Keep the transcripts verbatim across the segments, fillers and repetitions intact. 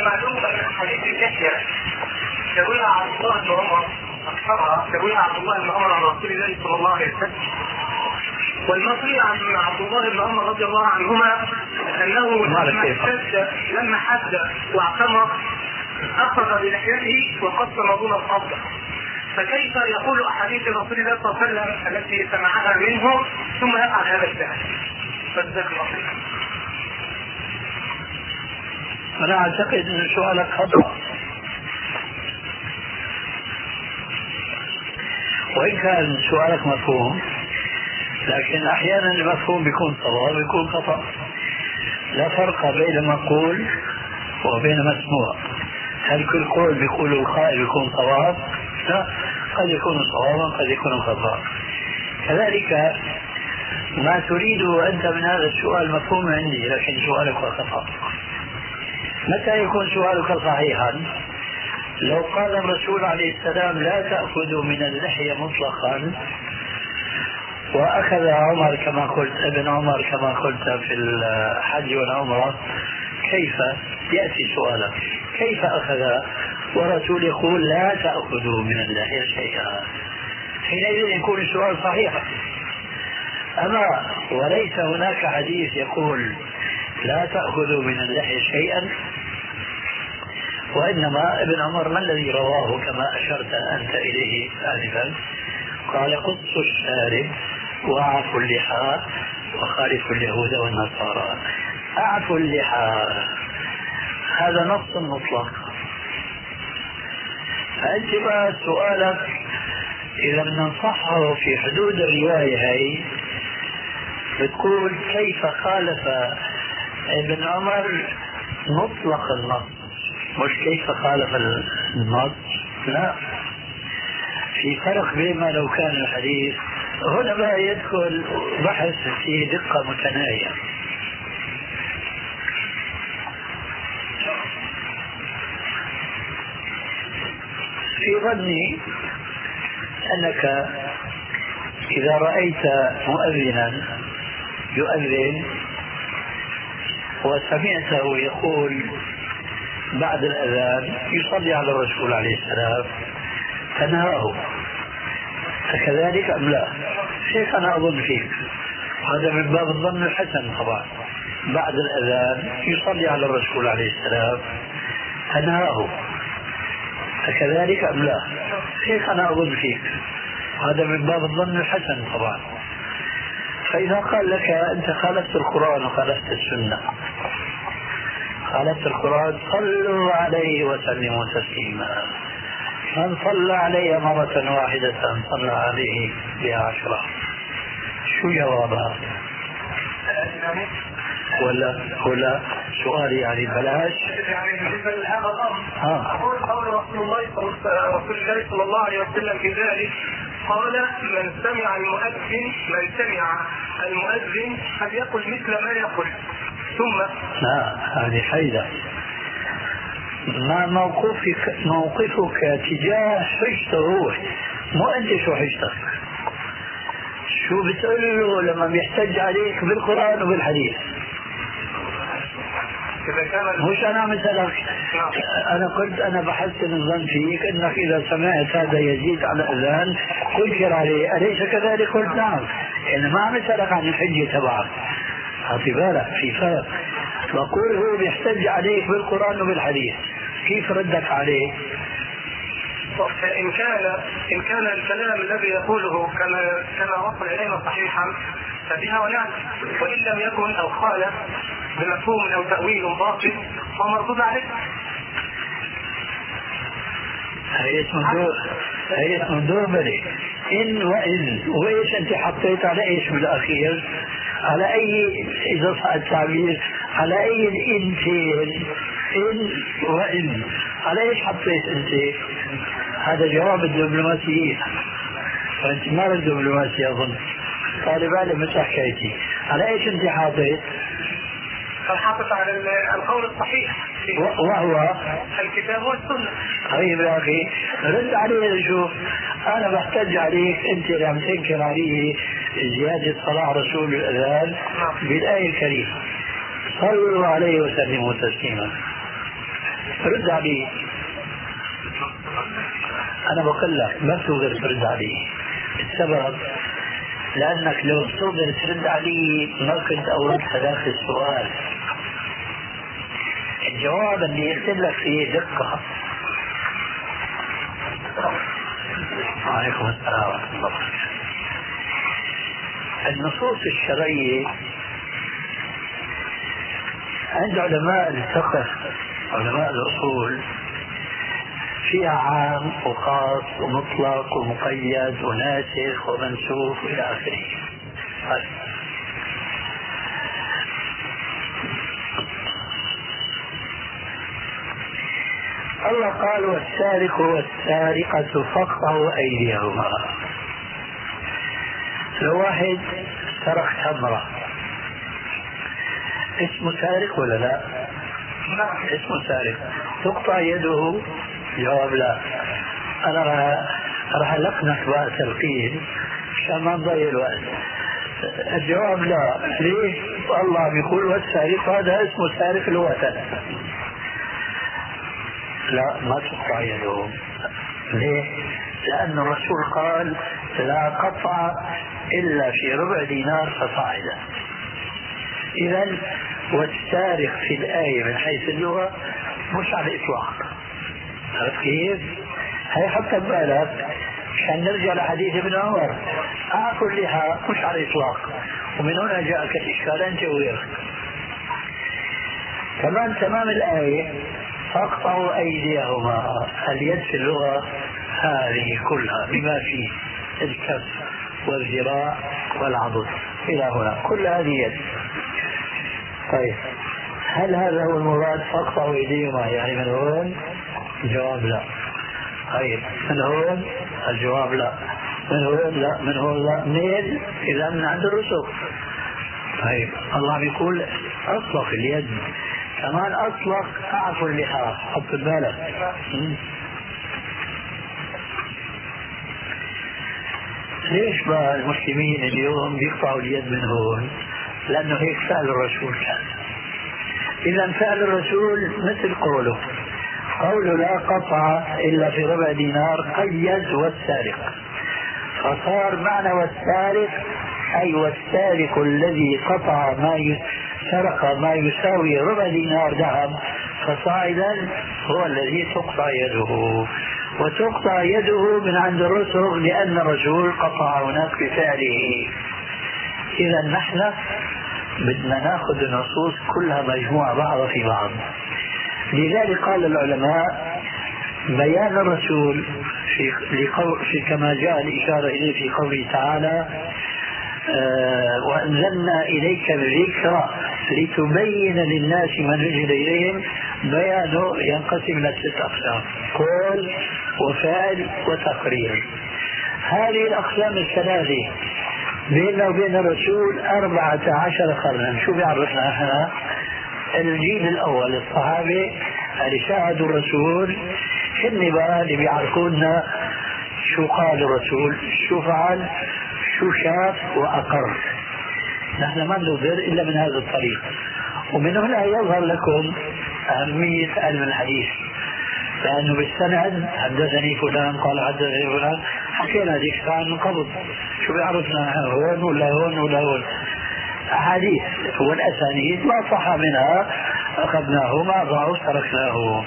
معلوم ان حديث اللحيه يقولها عبد الله بن عمر اكثرها يقولها عبد الله بن عمر عن رسول الله صلى الله عليه وسلم. والمروي عن عبد الله بن عمر رضي الله عنهما انه لما حد لما حد واعتمر اخذ بلحيته وقصر دون القبضه. فكيف يقول احاديث رسول الله صلى الله عليه وسلم التي سمعها منه ثم يفعل هذا الفعل؟ فجزاك الله خيرا. أنا أعتقد أن سؤالك خطأ، وإن كان سؤالك مفهوم لكن أحيانا المفهوم بيكون صواب ويكون خطأ. لا فرق بين مقول وبين مسموع. هل كل قول بيقول القائل يكون صواب؟ لا، قد يكون صوابا قد يكون خطأ. كذلك ما تريد أنت من هذا السؤال مفهوم عندي لكن سؤالك خطأ. متى يكون سؤالك صحيحا؟ لو قال الرسول عليه السلام لا تأخذوا من اللحية مطلقا وأخذ عمر كما قلت ابن عمر كما قلت في الحج والعمرة، كيف يأتي سؤالك كيف أخذ ورسول يقول لا تأخذوا من اللحية شيئا؟ حينئذ يكون السؤال صحيحا. أما وليس هناك حديث يقول لا تأخذوا من اللحية شيئا، وإنما ابن عمر ما الذي رواه كما أشرت أنت إليه آنفا؟ قال قصوا الشارب وأعفوا اللحى وخالفوا اليهود والنصارى. أعفوا اللحى هذا نص مطلق. فأنت بقى سؤالك إذا ننصحه في حدود الرواية هي بتقول كيف خالف ابن عمر مطلق النص، مش كيف خالف النص. لا، في فرق بين ما لو كان الحديث. هنا بقى يدخل بحث في دقة متناهية. في ظني أنك إذا رأيت مؤذنا يؤذن وسمعته يقول بعد الأذان يصلي على الرسول عليه السلام تنهاه، فكذلك أم لا؟ شيخ أنا أظن فيك هذا من باب الظن الحسن. طبعا بعد الأذان يصلي على الرسول عليه السلام تنهاه، فكذلك أم لا؟ شيخ أنا أظن فيك هذا من باب الظن الحسن. طبعا فإذا قال لك أنت خالفت القرآن وخالفت السنة، خالفت القرآن صلوا عليه وسلموا تسليما، من صلى علي مرة واحدة صلى عليه بها عشرة. شو جوابها؟ ولا ولا سؤال يعني بلاش يعني بالنسبه لهذا الامر ها اقول قول رسول الله رسول الله صلى الله عليه وسلم في ذلك قال من سمع المؤذن من سمع المؤذن فليقل مثل ما يقول. ثم لا، هذه حيدة. ما موقفك موقفك تجاه حجته؟ مو أنت شو حجتك؟ شو بتقول له لما بيحتج عليك بالقرآن وبالحديث؟ مش أنا مثلك أنا قلت أنا بحسن الظن فيك أنك إذا سمعت هذا يزيد على الأذان تنكر عليه، أليس كذلك؟ قلت نعم. يعني ما مثلك عن الحجة تبعك. أعطي بالك في فرق. بقول هو بيحتج عليك بالقرآن وبالحديث، كيف ردك عليه؟ إن كان إن كان الكلام الذي يقوله كما كما وصل إلينا صحيحا فبها ونعم، وإن لم يكن أو خالف بمفهوم أو تأويل باطل فمردود عليه. هي اسمه هي اسمه دوبلي إن وإن. وإيش أنت حطيت على إيش بالأخير؟ على أي إذا صح التعبير على أي الإنتين إن وإن على إيش حطيت أنت؟ هذا جواب الدبلوماسيين، وأنت ما الدبلوماسية أظن طالب علم مثل حكايتي. على إيش أنت حاطيت؟ حاطط على القول الصحيح وهو الكتاب والسنة. طيب يا أخي رد عليه. شوف أنا بحتج عليك أنت اللي عم تنكر عليه زيادة صلاة رسول الأذان بالآية الكريمة صلوا عليه وسلموا تسليما. رد عليه. أنا بقول لك ما تقدر ترد عليه. السبب لأنك لو تقدر ترد عليه ما كنت أوردت هذاك السؤال. الجواب اللي قلت لك فيه دقة. وعليكم السلام ورحمة الله وبركاته. النصوص الشرعية عند علماء الفقه علماء الأصول فيها عام وخاص ومطلق ومقيد وناسخ ومنسوخ إلى آخره. الله قال والسارق والسارقة فاقطعوا أيديهما. لو واحد سرق تمرة اسمه سارق ولا لا؟ اسمه سارق. تقطع يده؟ جواب لا. أنا راح ألقنك بقى تلقين عشان ما نضيع الوقت. الجواب لا. ليش؟ الله بيقول والسارق هذا اسمه سارق لغة. لا ما تقطع يده. ليه؟ لأن الرسول قال لا قطع إلا في ربع دينار فصاعدا. إذا والسارق في الآية من حيث اللغة مش على الإطلاق. عرفت كيف؟ هي حتى ببالك عشان نرجع لحديث ابن عمر أعقل لها مش على الإطلاق. ومن هنا جاءك الإشكال أنت وغيرك. كمان تمام الآية فاقطعوا أيديهما. اليد في اللغة هذه كلها بما فيه الكف والذراع والعضد إلى هنا كل هذه يد. طيب هل هذا هو المراد فاقطعوا أيديهما يعني من هون؟ الجواب لا. طيب من هون؟ الجواب لا. من هون لا. من هون لا. منين؟ إذا من عند الرسل. طيب الله بيقول أطلق اليد كمان أطلق أعفو اللحى. حط بالك. ليش بقى المسلمين اليوم بيقطعوا اليد من هون؟ لأنه هيك فعل الرسول كان. إذا فعل الرسول مثل قوله قوله لا قطع إلا في ربع دينار قيد والسارق. فصار معنى والسارق أي والسارق الذي قطع ما سرق ما يساوي ربع دينار ذهب فصاعدا هو الذي تقطع يده. وتقطع يده من عند الرسل لأن الرسول قطع هناك بفعله. إذا نحن بدنا ناخذ النصوص كلها مجموعة بعضها في بعض. لذلك قال العلماء بيان الرسول في, في كما جاء الإشارة إليه في قوله تعالى آه وأنزلنا إليك الذكر لتبين للناس ما نزل إليهم. بيانه ينقسم إلى ست أقسام: قول وفعل وتقرير. هذه الأقسام الثلاثة بيننا وبين الرسول أربعة عشر قرنا. شو بيعرفنا احنا؟ الجيل الأول الصحابة اللي شاهدوا الرسول هن بقى اللي بيعرفونا شو قال الرسول، شو فعل، شو شاف وأقر. نحن ما نقدر إلا من هذا الطريق. ومن هنا يظهر لكم أهمية علم الحديث، لأنه بالسند حدثني فلان قال حدثني فلان، حكينا ذيك الساعة من قبل. شو بيعرفنا هون ولا هون ولا هون؟ أحاديث والأسانيد ما صح منها أخذناه، ما ضاعوا تركناه.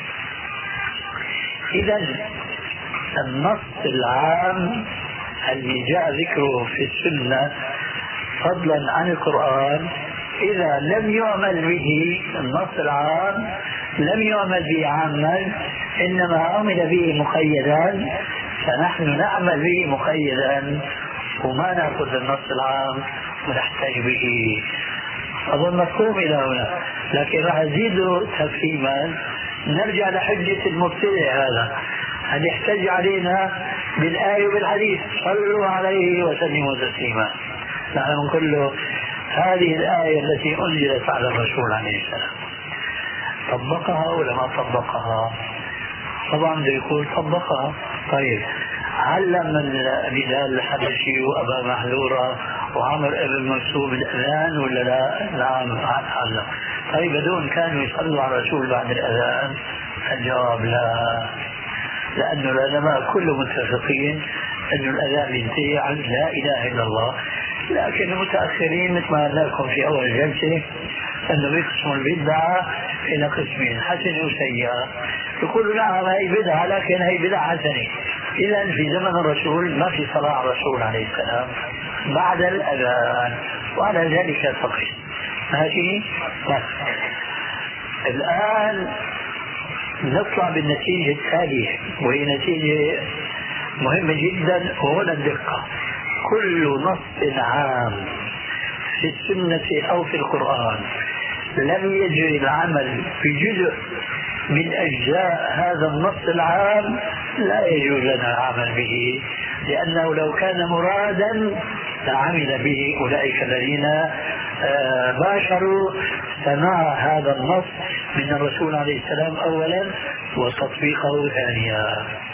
إذا النص العام الذي جاء ذكره في السنة فضلا عن القرآن إذا لم يعمل به النص العام لم يعمل به عاما، إنما عمل به مقيدا، فنحن نعمل به مقيدا وما نأخذ النص العام ونحتاج به. أظن مفهوم إلى هنا، لكن راح أزيده تفهيما. نرجع لحجة المبتدع هذا أن يحتج علينا بالآية وبالحديث صلوا عليه وسلموا تسليما. نحن نقول له هذه الآية التي أنزلت على الرسول عليه السلام طبقها ولا ما طبقها؟ طبعا بده يقول طبقها. طيب علم بلال الحبشي وأبا محذورة وعمر ابن مكتوب الأذان ولا لا؟ نعم علم. طيب هذول كانوا يصلوا على الرسول بعد الأذان؟ الجواب لا، لأن العلماء كلهم متفقين أن الأذان ينتهي عن لا إله إلا الله، لكن المتأخرين مثل ما قلنا لكم في أول الجلسة أنه يقسموا البدعة إلى قسمين، حسنة وسيئة. يقولوا نعم هي بدعة لكن هي بدعة حسنة. إذا في زمن الرسول ما في صلاة على الرسول عليه السلام بعد الأذان، وعلى ذلك فقط. ماشي؟ بس الآن نطلع بالنتيجة التالية، وهي نتيجة مهمة جدا وهنا الدقة. كل نص عام في السنة أو في القرآن لم يجري العمل في جزء من أجزاء هذا النص العام لا يجوز لنا العمل به، لأنه لو كان مرادا لعمل به أولئك الذين باشروا سماع هذا النص من الرسول عليه السلام أولا وتطبيقه ثانيا.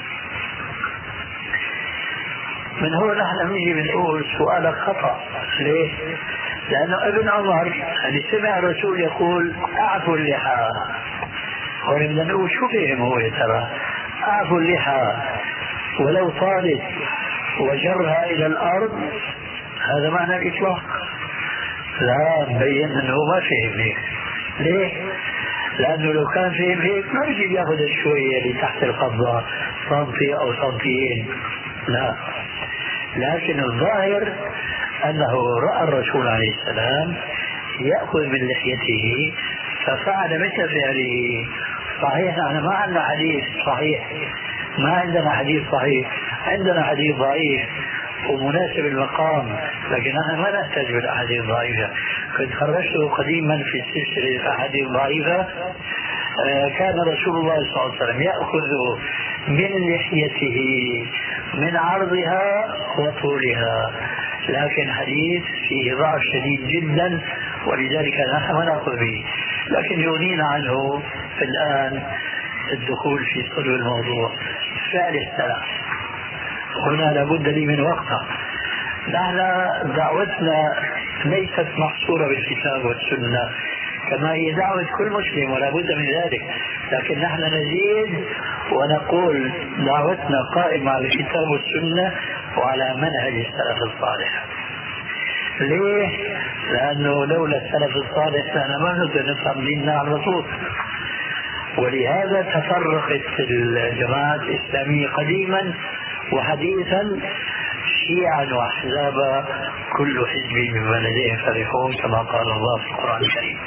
من هو نحن نيجي بنقول سؤالك خطأ. ليه؟ لأنه ابن عمر اللي سمع الرسول يقول أعفوا اللحى، ولم نقول شو فهم هو يا ترى؟ أعفوا اللحى ولو طالت وجرها إلى الأرض، هذا معنى الإطلاق. لا، مبين أنه ما فهم هيك. ليه؟ لأنه لو كان فهم هيك ما بيجي بياخذ الشوية اللي تحت القبضة سنتي أو سنتيين، لا. لكن الظاهر أنه رأى الرسول عليه السلام يأخذ من لحيته ففعل مثل فعله. صحيح نحن ما عندنا حديث صحيح، ما عندنا حديث صحيح، عندنا حديث ضعيف ومناسب المقام، لكن نحن ما نحتاج بالأحاديث الضعيفة. كنت خرجته قديما في سلسلة الأحاديث الضعيفة. كان رسول الله صلى الله عليه وسلم يأخذ من لحيته من عرضها وطولها، لكن حديث فيه ضعف شديد جدا ولذلك نحن ما نأخذ به. لكن يغنينا عنه في الآن الدخول في صلب الموضوع. فعل السلام هنا لابد لي من وقته. نحن دعوتنا ليست محصورة بالكتاب والسنة كما هي دعوة كل مسلم ولا بد من ذلك، لكن نحن نزيد ونقول دعوتنا قائمة على الكتاب والسنة وعلى منهج السلف الصالح. ليه؟ لأنه لولا السلف الصالح لنا ما نقدر نفهم ديننا على الرسول. ولهذا تفرقت الجماعات الإسلامية قديما وحديثا شيعا وأحزابا، كل حزب بما لديهم فرحون كما قال الله في القرآن الكريم.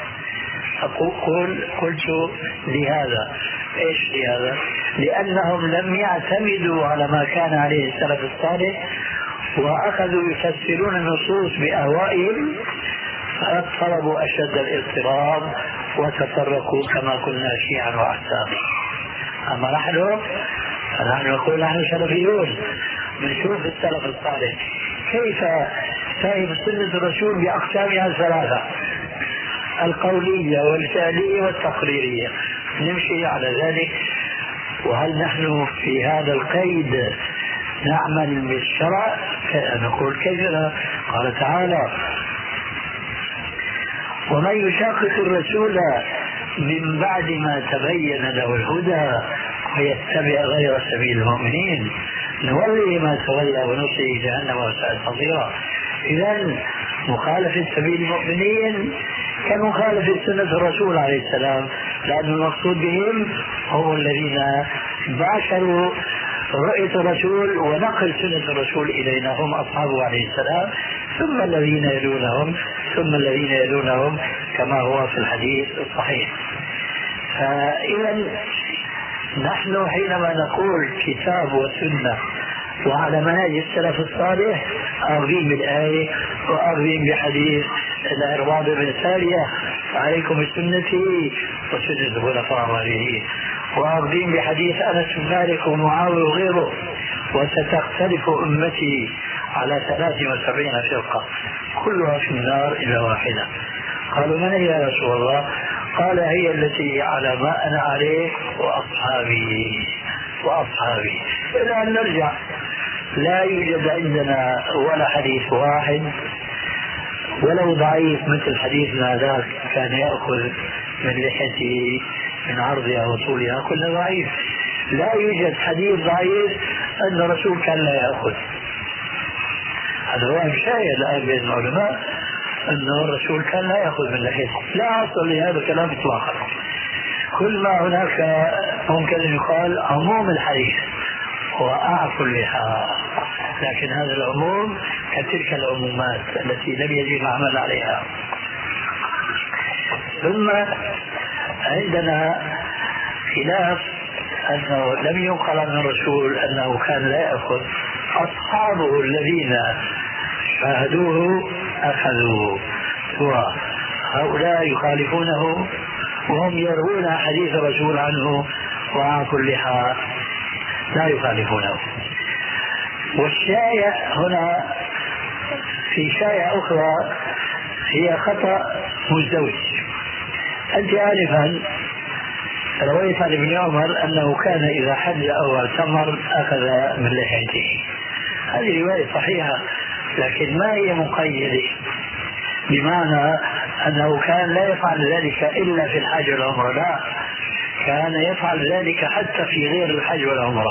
أقول قلت لهذا، إيش لهذا؟ لأنهم لم يعتمدوا على ما كان عليه السلف الصالح وأخذوا يفسرون النصوص بأهوائهم فاضطربوا أشد الاضطراب وتفرقوا كما قلنا شيعا وأحزابا. أما نحن فنحن نقول نحن سلفيون، بنشوف السلف الصالح كيف فهم سنة الرسول بأقسامها الثلاثة، القولية والفعلية والتقريرية، نمشي على ذلك. وهل نحن في هذا القيد نعمل بالشرع؟ نقول كيف لا؟ قال تعالى: ومن يشاقق الرسول من بعد ما تبين له الهدى ويتبع غير سبيل المؤمنين نوله ما تولى ونصله جهنم وساءت مصيرا. إذن مخالفة سبيل المؤمنين كمخالفة سنة الرسول عليه السلام، لأن المقصود بهم هم الذين باشروا رؤية الرسول ونقل سنة الرسول إلينا، هم أصحابه عليه السلام، ثم الذين يلونهم ثم الذين يلونهم كما هو في الحديث الصحيح. فإذا نحن حينما نقول كتاب وسنة وعلى منهج السلف الصالح أخذين بالآية وأخذين بحديث العرباض بن سارية: عليكم بسنتي وسنة الخلفاء الراشدين، وأخذين بحديث أنس بن مالك ومعاوية وغيره: وستختلف أمتي على ثلاث وسبعين فرقة كلها في النار إلا واحدة. قالوا: من هي يا رسول الله؟ قال: هي التي على ما أنا عليه وأصحابي وأصحابي. إلى أن نرجع لا يوجد عندنا ولا حديث واحد ولو ضعيف مثل حديثنا ذاك كان يأخذ من لحيته من عرضها وطولها كله ضعيف. لا يوجد حديث ضعيف أن الرسول كان لا يأخذ. هذا هو شايع الآن بين العلماء أنه الرسول كان لا يأخذ من لحيته، لا أصل لهذا الكلام إطلاقا. كل ما هناك ممكن أن يقال عموم الحديث وأعفو اللحى، لكن هذا العموم كتلك العمومات التي لم يجب العمل عليها. ثم عندنا خلاف أنه لم ينقل عن الرسول أنه كان لا يأخذ، أصحابه الذين شاهدوه أخذوا، هؤلاء يخالفونه وهم يروون حديث الرسول عنه وعافوا اللحى لا يخالفونه. والشائع هنا في شائع أخرى هي خطأ مزدوج. أنت آنفا رويت عن ابن عمر أنه كان إذا حج أو اعتمر أخذ من لحيته، هذه رواية صحيحة لكن ما هي مقيدة، بمعنى أنه كان لا يفعل ذلك إلا في الحج والعمرة، لا، كان يفعل ذلك حتى في غير الحج والعمرة.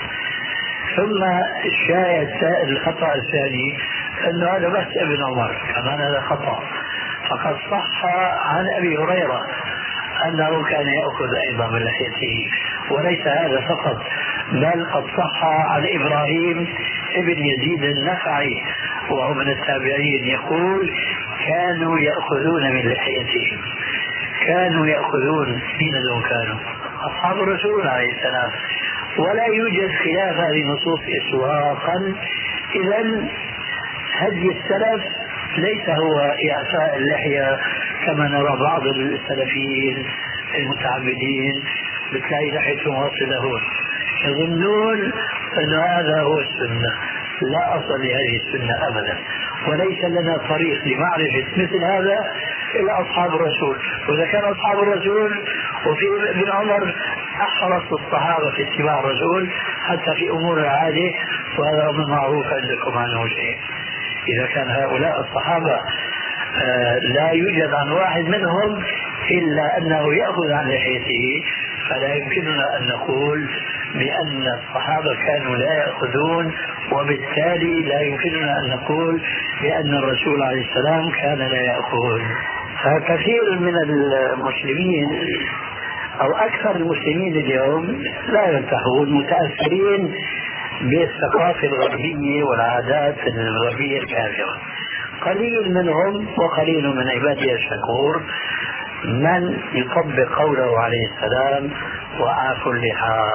ثم الشاهد الخطأ الثاني أنه هذا بس ابن عمر، كمان هذا خطأ، فقد صح عن أبي هريرة أنه كان يأخذ أيضا من لحيته، وليس هذا فقط بل قد صح عن إبراهيم ابن يزيد النخعي وهو من التابعين يقول كانوا يأخذون من لحيتهم، كانوا يأخذون من دون كانوا أصحاب الرسول عليه السلام، ولا يوجد خلاف هذه النصوص إسواقا. إذن هدي السلف ليس هو إعفاء اللحية كما نرى بعض السلفيين المتعبدين بتلاقي لحيتهم واصلة هون، يظنون أن هذا هو السنة. لا أصل لهذه السنة أبدا، وليس لنا طريق لمعرفة مثل هذا إلا أصحاب الرسول. وإذا كان أصحاب الرسول وفي ابن عمر أحرص الصحابة في اتباع الرسول حتى في أمور العادة، وهذا أمر معروف عندكم عنه شيء. إذا كان هؤلاء الصحابة آه لا يوجد عن واحد منهم إلا أنه يأخذ عن لحيته، فلا يمكننا أن نقول بأن الصحابة كانوا لا يأخذون، وبالتالي لا يمكننا أن نقول بأن الرسول عليه السلام كان لا يأخذ. فكثير من المسلمين أو أكثر المسلمين اليوم لا ينتحون، متأثرين بالثقافة الغربية والعادات الغربية الكافرة. قليل منهم وقليل من عبادي الشكور من يطبق قوله عليه السلام وعافوا اللحى،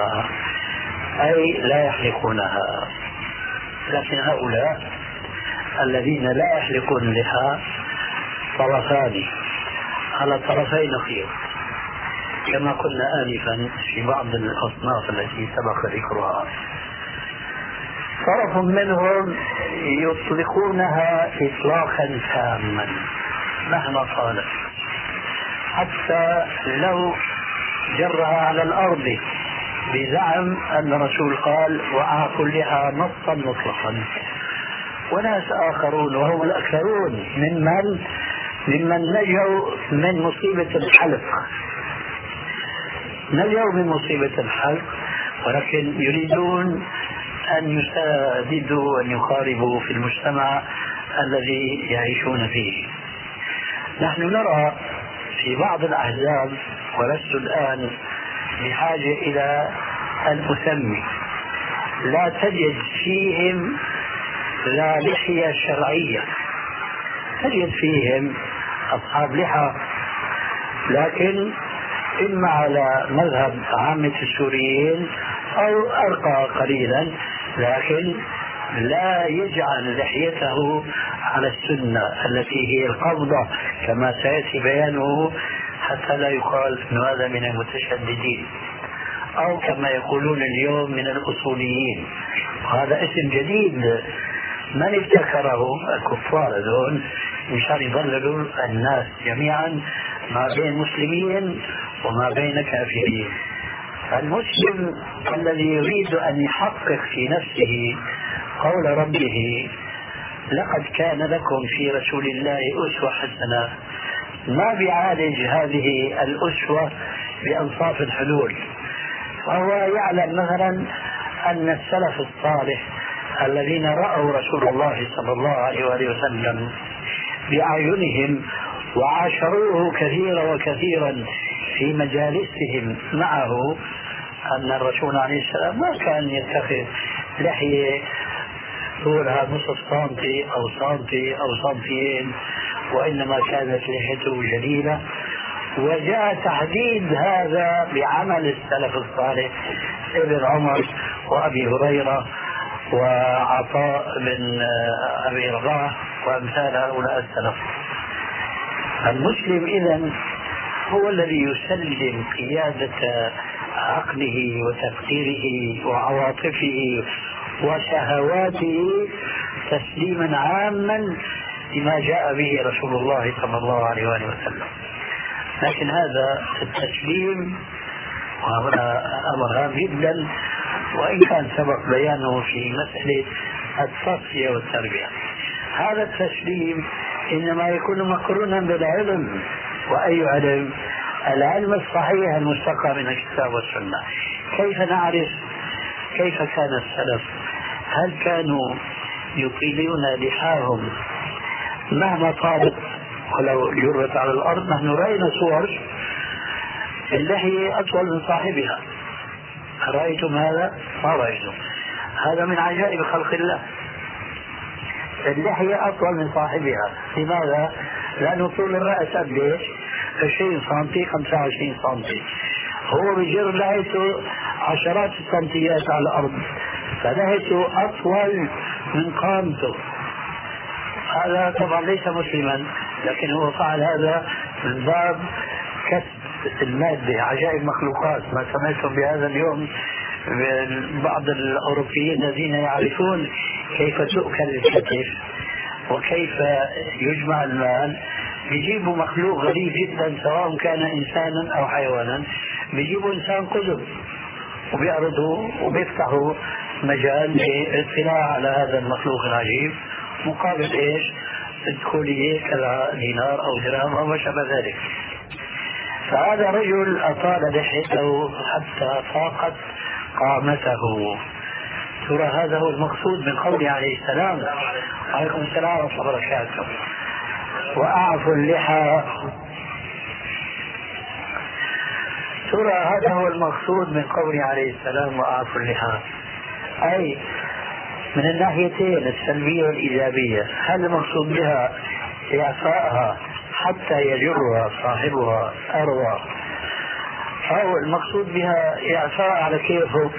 أي لا يحلقونها. لكن هؤلاء الذين لا يحلقون اللحى طرفان على طرفين خير، كما قلنا آنفا في بعض الأصناف التي سبق ذكرها. طرف منهم يطلقونها إطلاقا تاما مهما قالت، حتى لو جرها على الأرض بزعم أن الرسول قال وعافوا اللحى نصا مطلقا. وناس آخرون وهم الأكثرون ممن ممن نجوا من مصيبة الحلق، نجوا من مصيبة الحلق ولكن يريدون أن يساددوا وأن يقاربوا في المجتمع الذي يعيشون فيه. نحن نرى في بعض الأحزاب، ولست الآن بحاجة إلى أن أسمي، لا تجد فيهم لا لحية شرعية، تجد فيهم أصحاب لحى لكن إما على مذهب عامة السوريين أو أرقى قليلا، لكن لا يجعل لحيته على السنة التي هي القبضة كما سيأتي بيانه، حتى لا يقال أن هذا من المتشددين أو كما يقولون اليوم من الأصوليين. وهذا اسم جديد من ابتكره؟ الكفار هذول، مشان يضللوا الناس جميعا ما بين مسلمين وما بين كافرين. المسلم الذي يريد أن يحقق في نفسه قول ربه لقد كان لكم في رسول الله أسوة حسنة ما بيعالج هذه الأسوة بأنصاف الحلول. فهو يعلم مثلا أن السلف الصالح الذين رأوا رسول الله صلى الله عليه وآله وسلم بأعينهم وعاشروه كثيرا وكثيرا في مجالسهم معه، أن الرسول عليه السلام ما كان يتخذ لحية طولها نصف سنتي أو سنتي أو سنتين، وإنما كانت لحيته جليلة. وجاء تحديد هذا بعمل السلف الصالح ابن عمر وأبي هريرة وعطاء بن أبي رباح وأمثال هؤلاء السلف. المسلم إذن هو الذي يسلم قيادة عقله وتفكيره وعواطفه وشهواته تسليما عاما لما جاء به رسول الله صلى الله عليه وآله وسلم. لكن هذا التسليم وهذا أمر هام جدا، وإن كان سبق بيانه في مسألة التصفية والتربية. هذا التسليم إنما يكون مقرونا بالعلم. وأي علم؟ العلم الصحيح المستقى من الكتاب والسنة. كيف نعرف كيف كان السلف؟ هل كانوا يطيلون لحاهم مهما طالت ولو جرت على الأرض؟ نحن رأينا صور اللحية أطول من صاحبها. رأيتم هذا؟ ما رأيتم. هذا من عجائب خلق الله. اللحية أطول من صاحبها. لماذا؟ لأنه طول الرأس قديش؟ عشرين سنتي خمسة وعشرين سنتي. هو بيجر لحيته عشرات السنتيات على الأرض، فلحيته أطول من قامته. هذا طبعا ليس مسلما، لكن هو فعل هذا من باب كسب المادة. عجائب مخلوقات ما سمعتم بهذا اليوم بعض الأوروبيين الذين يعرفون كيف تؤكل الكتف وكيف يجمع المال. بيجيبوا مخلوق غريب جدا سواء كان إنسانا أو حيوانا، بيجيبوا إنسان قزم وبيعرضوا وبيفتحوا مجال للاطلاع على هذا المخلوق العجيب مقابل إيش؟ الدخولية كذا دينار أو درهم أو ما شابه ذلك. فهذا رجل أطال لحيته حتى فاقت قامته. ترى هذا هو المقصود من قوله عليه السلام. عليكم السلام ورحمة الله وبركاته. وأعفوا اللحى. ترى هذا هو المقصود من قوله عليه السلام وأعفوا اللحى، أي من الناحيتين السلبية والإيجابية. هل المقصود بها إعفائها حتى يجرها صاحبها أروى، أو المقصود بها إعفاء على كيفه؟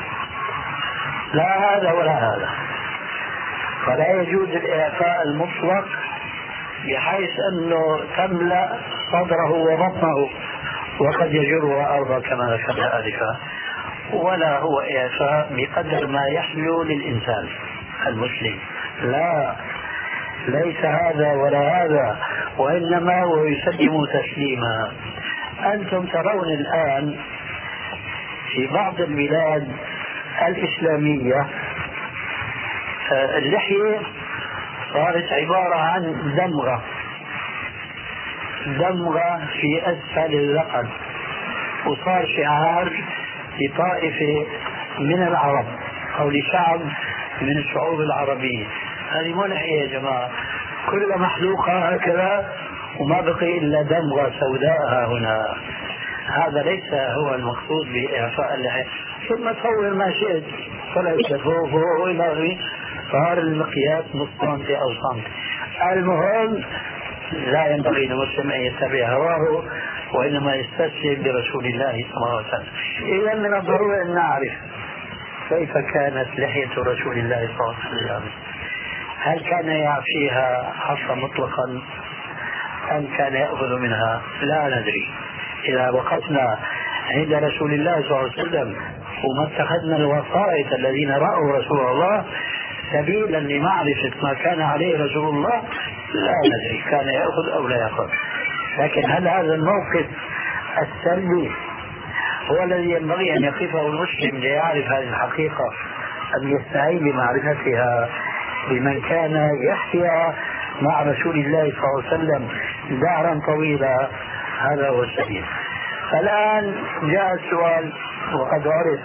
لا هذا ولا هذا. فلا يجوز الإعفاء المطلق بحيث أنه تملأ صدره وبطنه وقد يجرها أرضا كما ذكرنا آنفا، ولا هو إعفاء بقدر ما يحلو للإنسان المسلم. لا، ليس هذا ولا هذا، وإنما هو يسلم تسليما. أنتم ترون الآن في بعض البلاد الإسلامية اللحية صارت عبارة عن دمغة دمغة في أسفل الذقن، وصار شعار لطائفة من العرب أو لشعب من الشعوب العربية. هذه مو لحية يا جماعة، كلها محلوقة هكذا وما بقي إلا دمغة سوداء هنا. هذا ليس هو المقصود بإعفاء اللحية. ثم تصور ما شئت طلعت فوق فوق إلى آخره، صار المقياس نص سنتي أو سنتي. المهم لا ينبغي للمسلم أن يتبع هواه، وإنما يستسلم برسول الله صلى الله عليه وسلم. إذا من الضروري أن نعرف كيف كانت لحية رسول الله صلى الله عليه وسلم. هل كان يعفيها عفوا مطلقا أم كان يأخذ منها؟ لا ندري. إذا وقفنا عند رسول الله صلى الله عليه وسلم وما اتخذنا الوسائط الذين رأوا رسول الله سبيلا لمعرفة ما كان عليه رسول الله، لا ندري كان يأخذ أو لا يأخذ. لكن هل هذا الموقف السلبي هو الذي ينبغي أن يقفه المسلم ليعرف هذه الحقيقة، أن يستعين بمعرفتها بمن كان يحيا مع رسول الله صلى الله عليه وسلم دهرا طويلا، هذا هو السبيل. الآن جاء السؤال، وقد عرف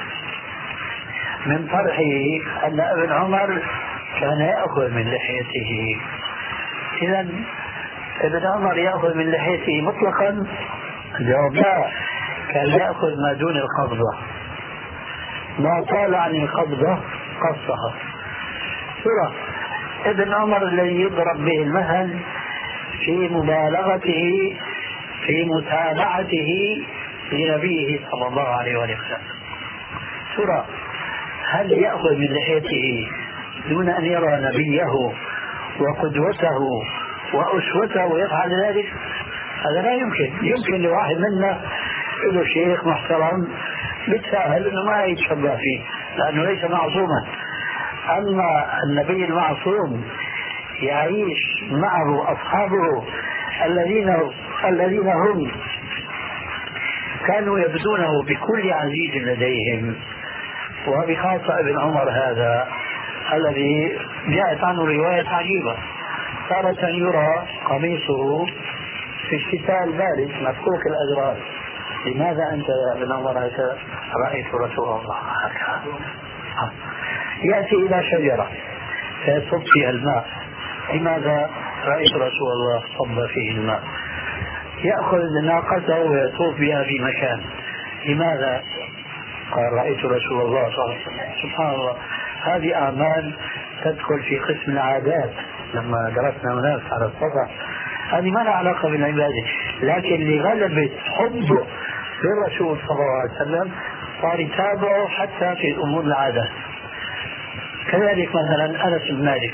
من طرحه أن ابن عمر كان يأخذ من لحيته. إذا ابن عمر يأخذ من لحيته مطلقا؟ الجواب لا، كان يأخذ ما دون القبضة، ما طال عن القبضة قصها. ترى ابن عمر الذي يضرب به المثل في مبالغته في متابعته لنبيه صلى الله عليه وسلم، ترى هل يأخذ من لحيته دون أن يرى نبيه وقدوته وأسوته ويفعل ذلك؟ هذا لا يمكن. يمكن لواحد منا له شيخ محترم بالسهل انه ما يتشبه فيه لانه ليس معصوما، اما النبي المعصوم يعيش معه اصحابه الذين الذين هم كانوا يبدونه بكل عزيز لديهم، وبخاصة ابن عمر هذا الذي جاءت عنه رواية عجيبة، تارة يرى قميصه في الشتاء البارد مفكوك الأزرار. لماذا أنت يا ابن عمر هكذا؟ رأيت رسول الله هكذا. يأتي إلى شجرة فيصب فيها الماء. لماذا؟ رأيت رسول الله صب فيه الماء. يأخذ ناقته ويطوف بها في مكان. لماذا؟ قال رأيت رسول الله صلى الله عليه وسلم. سبحان الله، هذه أعمال تدخل في قسم العادات لما درسنا هناك على الصفا. هذه ما لها علاقة بالعبادة، لكن لغلبة حبه للرسول صلى الله عليه وسلم صار يتابعه حتى في أمور العادة. كذلك مثلا أنس بن مالك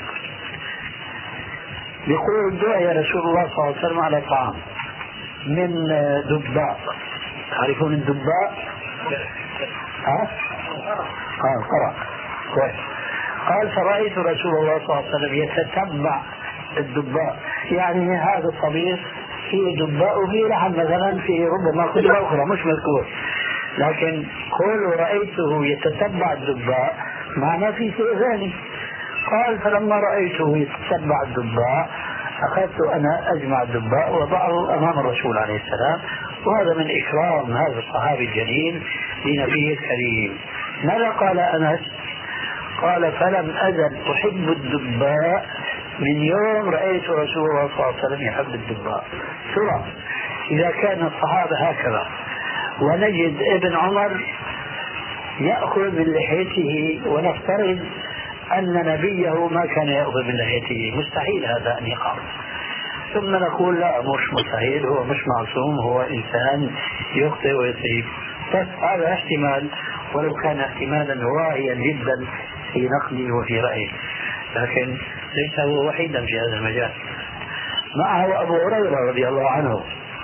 يقول دعي رسول الله صلى الله عليه وسلم على طعام من دباء. تعرفون الدباء؟ ها؟ قال قرأ كويس. قال فرأيت رسول الله صلى الله عليه وسلم يتتبع الدباء، يعني هذا الطبيخ فيه دباء وفيه لحم مثلا، فيه ربما خضرة أخرى مش مذكور، لكن قول رأيته يتتبع الدباء معناه في شيء ثاني. قال فلما رأيته يتتبع الدباء أخذت أنا أجمع الدباء وضعه أمام الرسول عليه السلام، وهذا من إكرام هذا الصحابي الجليل لنبيه الكريم. ماذا قال أنس؟ قال فلم أزل أحب الدباء من يوم رأيت رسول الله صلى الله عليه وسلم يحب الدباء. ترى إذا كان الصحابة هكذا ونجد ابن عمر يأخذ من لحيته، ونفترض أن نبيه ما كان يأخذ من لحيته، مستحيل هذا أن يقع. ثم نقول لا مش مستحيل، هو مش معصوم، هو إنسان يخطئ ويصيب، بس هذا احتمال، ولو كان احتمالا واعيا جدا في نقله وفي رأيه، لكن ليس هو وحيدا في هذا المجال. معه أبو هريرة رضي الله عنه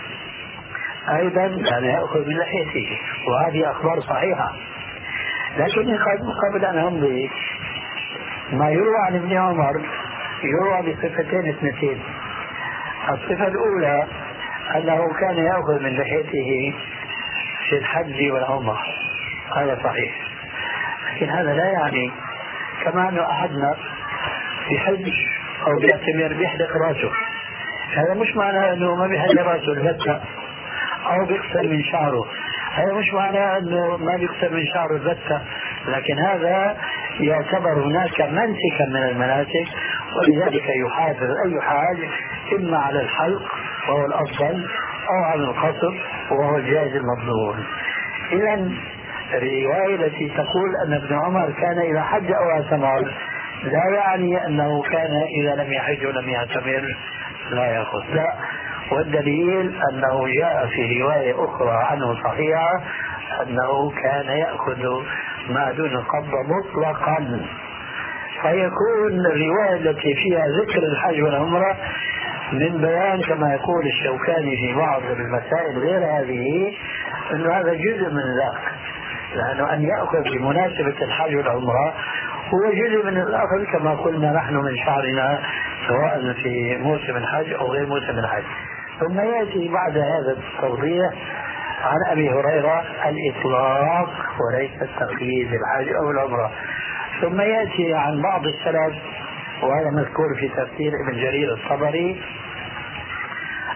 أيضا كان يأخذ من لحيته، وهذه أخبار صحيحة. لكن قبل أن أمضي، ما يروى عن ابن عمر يروى بصفتين اثنتين. الصفة الأولى أنه كان يأخذ من لحيته في الحج والعمرة، هذا صحيح، لكن هذا لا يعني كما أنه أحدنا بحج أو بيعتمر بيحلق راسه، هذا مش معناه أنه ما بيحلق راسه البتة أو بيقصر من شعره، هذا مش معناه أنه ما بيقصر من شعره البتة، لكن هذا يعتبر هناك منسكا من المناسك، ولذلك يحافظ أي حاج إما على الحلق وهو الأفضل أو على القصر وهو الجائز المطلوب. إذا الرواية التي تقول أن ابن عمر كان إذا حج أو اعتمر لا يعني أنه كان إذا لم يحج ولم يعتمر لا يأخذ، لا، والدليل أنه جاء في رواية أخرى عنه صحيحة أنه كان يأخذ ما دون القبضة مطلقا. فيكون الرواية التي فيها ذكر الحج والعمرة من بيان كما يقول الشوكاني في بعض المسائل غير هذه أن هذا جزء من ذاك، لأنه أن يأخذ بمناسبة الحج والعمرة هو جزء من الأخذ كما قلنا نحن من شعرنا سواء في موسم الحج أو غير موسم الحج. ثم يأتي بعد هذا التوضيح عن أبي هريرة الإطلاق وليس التقييد بالحج أو العمرة. ثم يأتي عن بعض السلف، وهذا مذكور في تفسير ابن جرير الطبري،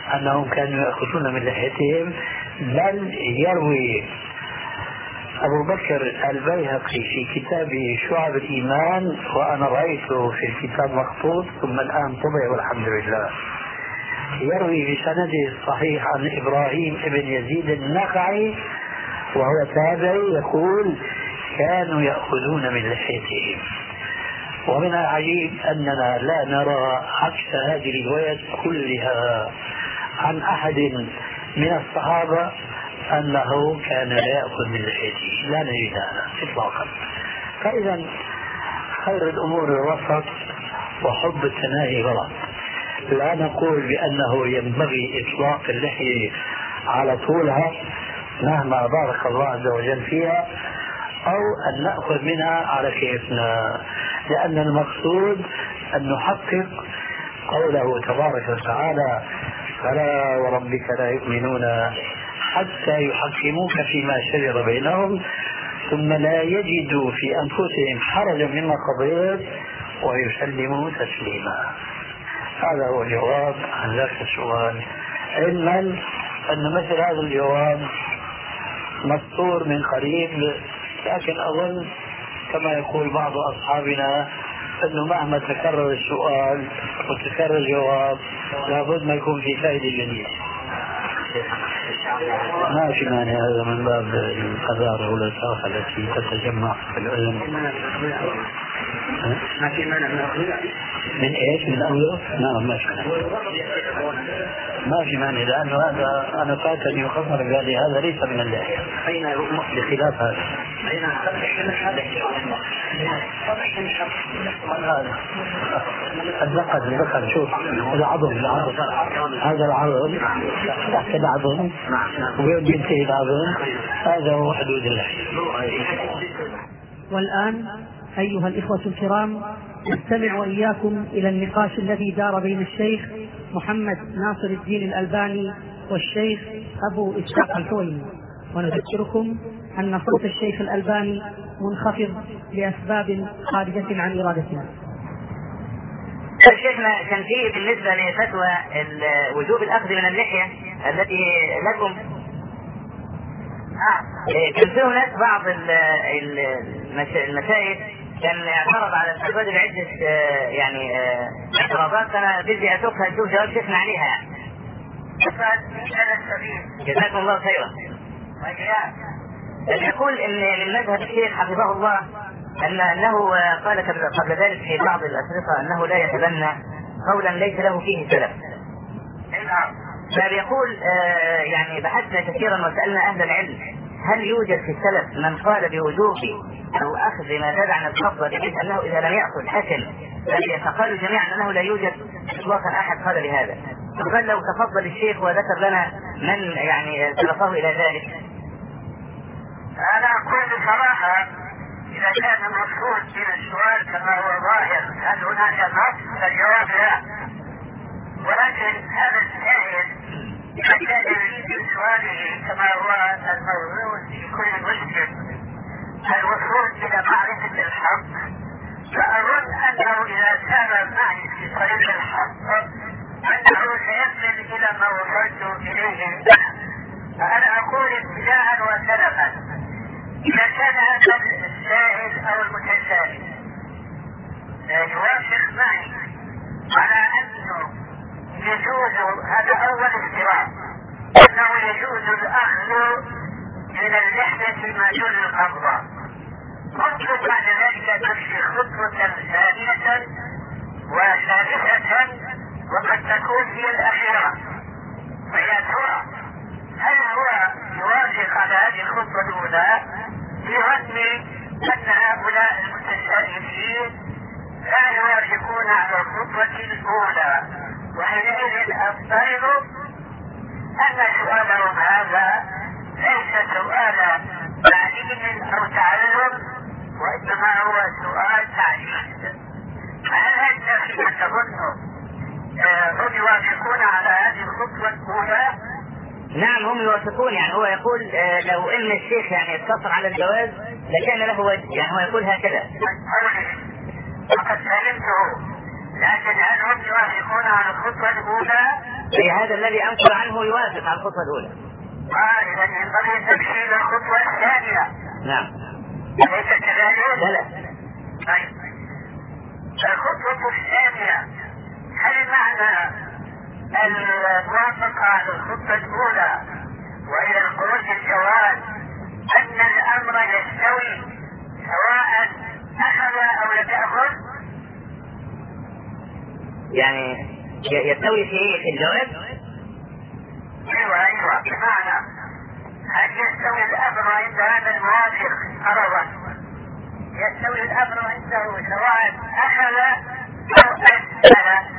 أنهم كانوا يأخذون من لحيتهم، بل يروي أبو بكر البيهقي في كتابه شعب الإيمان، وأنا رأيته في الكتاب مخطوط ثم الآن طبع والحمد لله، يروي بسنده الصحيح عن إبراهيم بن يزيد النخعي وهو تابعي يقول كانوا يأخذون من لحيتهم. ومن العجيب أننا لا نرى عكس هذه الروايات كلها عن أحد من الصحابة أنه كان لا يأخذ من لحيته، لا نجد هذا إطلاقا. فإذا خير الأمور الوسط وحب التناهي غلط. لا نقول بأنه ينبغي إطلاق اللحية على طولها مهما بارك الله عز وجل فيها، أو أن نأخذ منها على كيفنا، لأن المقصود أن نحقق قوله تبارك وتعالى فلا وربك لا يؤمنون حتى يحكموك فيما شجر بينهم ثم لا يجدوا في أنفسهم حرجا مما قضيت ويسلموا تسليما. هذا هو الجواب عن ذاك السؤال، علما أن مثل هذا الجواب مسطور من قريب، لكن أظن كما يقول بعض أصحابنا أنه مهما تكرر السؤال وتكرر الجواب لابد ما يكون في فائدة جديدة. ما في مانع هذا من باب القذارة والأساخ التي تتجمع في الأذن. ما في مانع من أخذها من إيش؟ من أولى؟ نعم ما في مانع، ما في مانع، لأنه هذا أنا فاتني وخطر قال هذا ليس من اللحية بخلاف هذا. الذقن الذقن شوف العظم العظم هذا العظم تحت العظم وين بينتهي العظم، هذا هو حدود اللحية. والآن أيها الإخوة الكرام نستمع وإياكم إلى النقاش الذي دار بين الشيخ محمد ناصر الدين الألباني والشيخ أبو إسحاق الحويني، ونذكركم أن صوت الشيخ الألباني منخفض لأسباب خارجة عن إرادتنا. شيخنا كان فيه بالنسبة لفتوى وجوب الأخذ من اللحية التي لكم آه. كان فيه هناك بعض المشايخ كان اعترض على الفتوى بعدة يعني اعتراضات، فأنا بدي أتوقع أشوف جواب شيخنا عليها يعني. جزاكم الله خيرا. يقول ان للمذهب الشيخ حفظه الله ان انه قال قبل ذلك في بعض الاشرطه انه لا يتبنى قولا ليس له فيه سلف. فبيقول آه يعني بحثنا كثيرا وسالنا اهل العلم هل يوجد في السلف من قال بوجوب او اخذ ما زاد عن الخطبه بحيث انه اذا لم ياخذ حكم بل فقالوا جميعا انه لا يوجد اطلاقا احد قال بهذا. فقال لو تفضل الشيخ وذكر لنا من يعني سلفه الى ذلك. أنا أقول بصراحة إذا كان المقصود من السؤال كما هو ظاهر هل هناك نص فالجواب لا، ولكن هذا السائل إذا كان في سؤاله كما هو الموجود في كل مسلم الوصول إلى معرفة الحق، فأظن أنه إذا كان معي في طريق الحق أنه سيصل إلى ما وصلت إليه. فأنا أقول ابتداء وسلفا إذا كان هذا السائل أو المتسائل يوافق معي على أنه يجوز، هذا أول افتراض، أنه يجوز الأخذ من اللحية ما دون القبضة، ممكن بعد ذلك تمشي خطوة ثانية وثالثة وقد تكون هي الأخيرة. فيا ترى هل هو يوافق على هذه الخطوة الأولى بظن أن هؤلاء المتسائلين لا يوافقون على الخطوة الأولى، وحينئذ أفترض أن سؤالهم هذا ليس سؤال تعليم أو تعلم وإنما هو سؤال تعليم. هل أنت فيما تظن هم يوافقون على هذه الخطوة الأولى؟ نعم هم يوافقون، يعني هو يقول آه لو ان الشيخ يعني اقتصر على الجواز لكان له وجه، يعني هو يقول هكذا. وقد فهمته، لكن هل هم يوافقون على الخطوة الأولى أي هذا الذي أنقل عنه يوافق على الخطوة الأولى. اه اذا ينبغي تفصيل الخطوه الثانيه. نعم. اليس كذلك؟ لا لا. طيب الخطوه الثانيه، هل معنى الموافقه على الخطوه الاولى والى الخروج الجواز ان الامر يستوي سواء اخذ او لم ياخذ؟ يعني يستوي في في الجواز؟ ايوه ايوه، بمعنى هل يستوي الامر عند هذا الموافق فرضا، يستوي الامر عنده سواء اخذ او اسال؟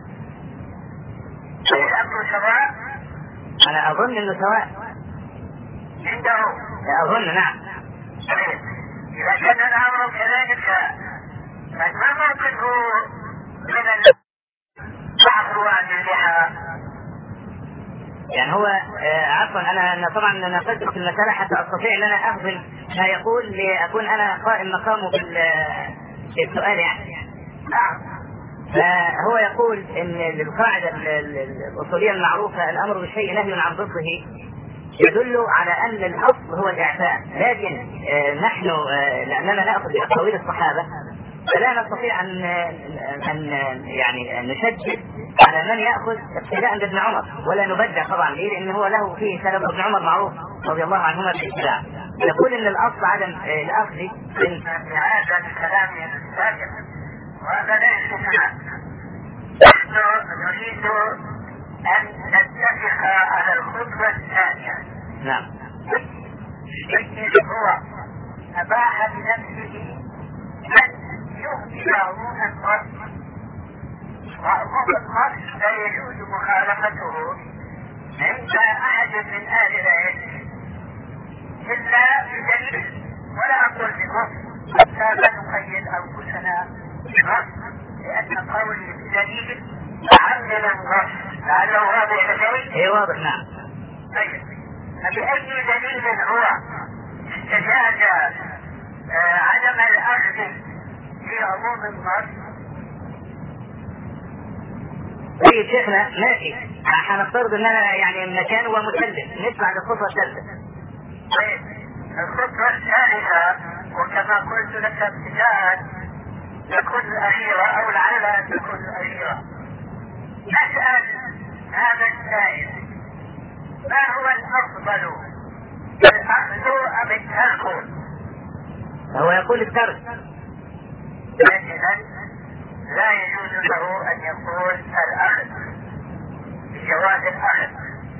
الامر سواء؟ انا اظن انه سواء عنده. اظن نعم. طيب اذا كان الامر كذلك فما موقفه من العفو عن اللحى؟ يعني هو آه عفوا انا أنا طبعا ناقشت في المساله حتى استطيع ان انا اخذل ما يقول لاكون انا قائم مقامه في في السؤال يعني. نعم. فهو يقول ان القاعده الاصوليه المعروفه الامر بالشيء نهي عن ضده يدل على ان الاصل هو الاعفاء، لكن آه نحن آه لاننا ناخذ باقاويل الصحابه فلا نستطيع ان ان يعني نشدد على من ياخذ ابتداء بابن عمر، ولا نبدع طبعا ليه؟ لان هو له فيه سلف ابن عمر معروف رضي الله عنهما بالاتباع. يقول ان الاصل عدم الاخذ من هذا الكلام السابق، وهذا ليس معنا. نحن نريد ان نتفق على الخطوه الثانيه. نعم. هو اباح بنفسه ان يؤتي عموم النص، وعموم النص لا يجوز مخالفته عند احد من اهل العلم الا بدليل، ولا اقول بنص حتى لا نقيد انفسنا بنص، لان قولي بدليل اعم من النص. لعله واضح لديك؟ اي واضح. نعم. طيب فباي دليل هو استجاز آه عدم الاخذ في عموم النص؟ طيب شيخنا ماشي، حنفترض ان انا يعني مكان ومسلم نسمع للخطوه الثالثه. طيب الخطوه الثالثه، وكما قلت لك ابتداء تكون الاخيره او لعلها تكون الاخيره، نسال هذا السائل ما هو الافضل، الاخذ ام الترك؟ هو يقول الترك. إذن لا يجوز له أن يقول الأخذ بجواز الأخذ.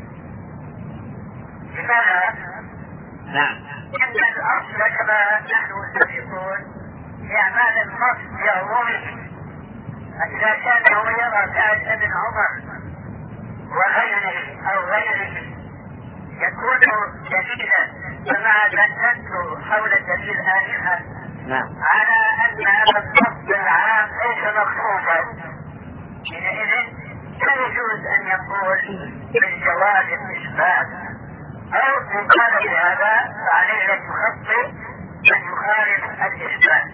لماذا؟ نعم. إن الأصل كما نحن متفقون في أعمال النص بعمومه، فإذا كان هو يرى كأن ابن عمر وغيره أو غيره يكون دليلا كما دللت حول الدليل آنفا نعم. على أن هذا النص العام ليس مفهوما، حينئذ لا يجوز أن يقول بالجواز الإثبات، أو إن قال بهذا فعليه أن يخطئ من يخالف الإثبات.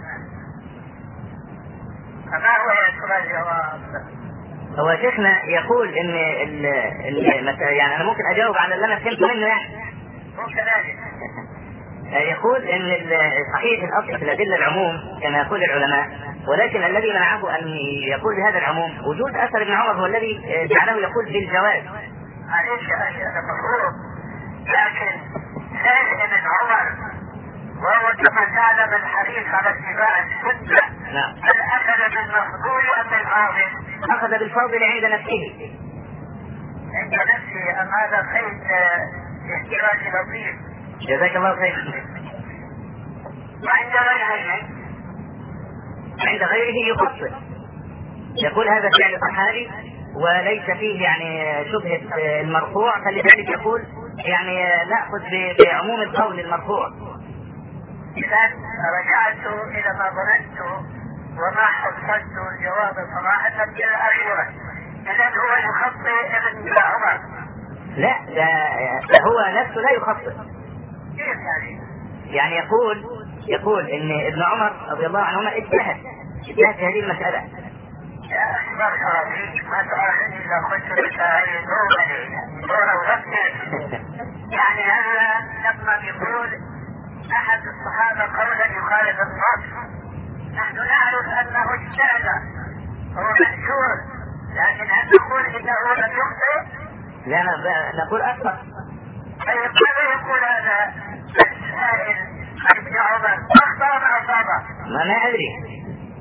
فما هو يا الجواب؟ هو شيخنا يقول ان ال ال يعني انا ممكن اجاوب على اللي انا فهمت منه يعني. ممكن ذلك. يقول ان صحيح الاصل في الادله العموم كما يقول العلماء، ولكن الذي منعه ان يقول بهذا العموم وجود اثر ابن عمر هو الذي جعله يقول بالجواز. معلش هذا مفهوم، لكن هذا ابن عمر وهو كما تعلم الحريص على اتباع السنه. نعم. هل اخذ بالمفضول ام بالفاضل؟ اخذ بالفاضل عند نفسه. عند نفسه، ام هذا خير احتراز لطيف. جزاك الله خير. وعند غيره عند غيره يخصص، يقول هذا فعل صحابي وليس فيه يعني شبهة المرفوع، فلذلك يقول يعني نأخذ بعموم القول المرفوع. إذا رجعت إلى ما ظننت وما حصلت الجواب صراحة بالأخيرة، إذا هو يخطئ ابن عمر. لا، ده هو نفسه لا يخطئ. كيف يعني؟ يعني يقول يقول ان ابن عمر رضي الله عنهما اجتهد اجتهد في هذه المسألة، يا أخي بارك الله فيك، ما تؤاخذني إذا قلت لك هذه دورة دورة وغفلة. يعني هذا لما بيقول أحد الصحابة قولا يخالف النص، نحن نعرف أنه اجتهد، هو مأجور، لكن هل نقول إنه لم يخطئ؟ لا نقول أكثر. طيب ماذا يقول هذا السائل عن ابن عمر؟ أخطأ ما أصاب؟ ما ما أدري.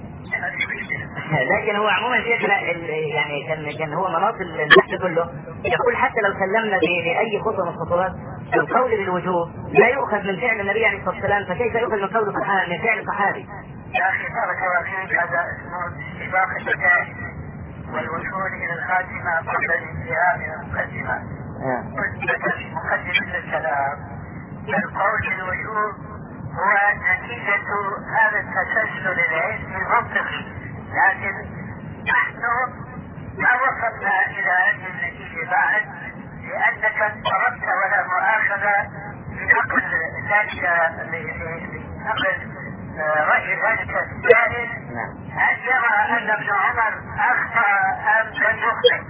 لكن هو عموما شيخنا يعني كان كان هو مناط البحث كله يقول حتى لو سلمنا بأي خطوة من الخطوات القول بالوجوب لا يؤخذ من فعل النبي عليه الصلاة والسلام، فكيف يؤخذ من قول صحابي من فعل صحابي؟ يا أخي بارك الله فيك، هذا اسمه استباق الشكاية والوصول إلى الخاتمة قبل الانتهاء من المقدمة. قلت في مقدمة الكلام القول بالوجوب هو نتيجة هذا التسلسل العلمي المنطقي، لكن نحن ما وصلنا إلى هذه النتيجة بعد، لأنك اضطربت ولا مؤاخذة بنقل ذلك بنقل رأي ذلك السائل. هل يرى أن ابن عمر أخطأ أم لم يخطئ؟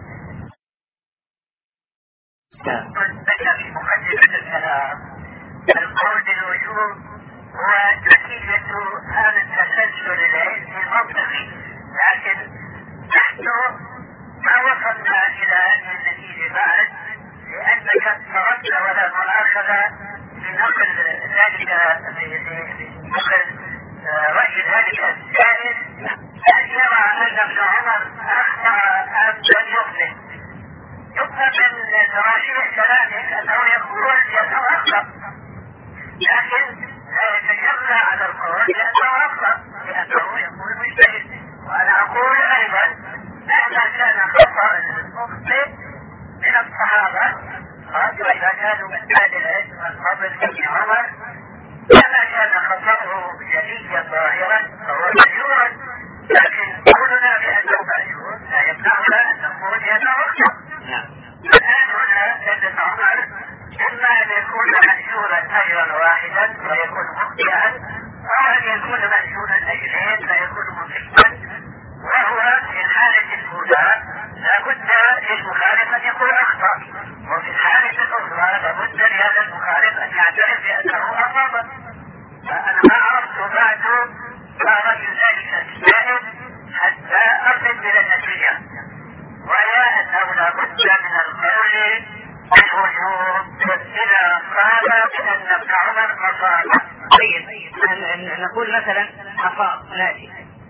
قلت في مقدمة الكلام القول بالوجوب هو نتيجة هذا التسلسل العلمي المنطقي، لكن نحن ما وصلنا إلى هذه النتيجة بعد، لأنك اضطربت ولا مؤاخذة بنقل ذلك بنقل رأي ذلك السائل. هل يرى أن ابن عمر أخطأ أم لم يخطئ؟ يفهم من تراجيح كلامك أنه يقول بأنه أخطأ، لكن لا يتجرى على القول لأنه أخطأ، لأنه يقول مجتهد. وأنا أقول أيضا مهما كان خطأ المخطئ من الصحابة، خاصة إذا كانوا من أهل العلم والفضل كابن عمر، كما كان خطأه جليا ظاهرا فهو مأجورا، لكن قولنا بأنه مأجور لا يمنعنا أن نقول بأنه أخطأ. الآن هنا ابن عمر إما أن يكون مأجورا أجرا واحدا ويكون مخطئا، أو أن يكون مأجورا أجرين فيكون مخطئا، وهو في الحالة الأولى لابد للمخالف أن يكون أخطأ، وفي الحالة الأخرى لابد لهذا المخالف أن يعترف بأنه أصاب. فأنا ما عرفت بعد ما رأي ذلك السائل حتى أصل إلى النتيجة، وهي أنه لابد من القول بالوجوب إذا قال بأن ابن عمر أصاب. طيب نقول مثلا أصاب ماشي.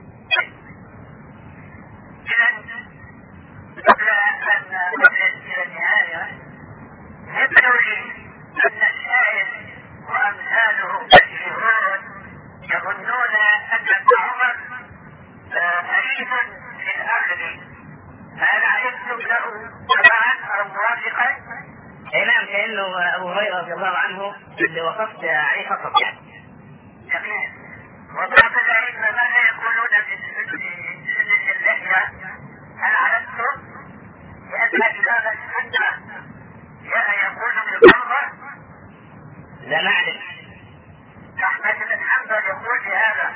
قبل أن نصل إلى النهاية يبدو لي أن السائل وأمثاله كثيرون يظنون أن ابن عمر قريب في الأخذ، فهل علمتم له تبعا أو موافقا؟ اي نعم، كأنه أبو هريرة رضي الله عنه اللي وقفت عليه فقط يعني. جميل. وبعض الأئمة ماذا يقولون في سنة اللحية؟ هل علمتم لأن إمام السنة جاء يقول بالقربة؟ لا نعلم. أحمد بن حنبل يقول بهذا.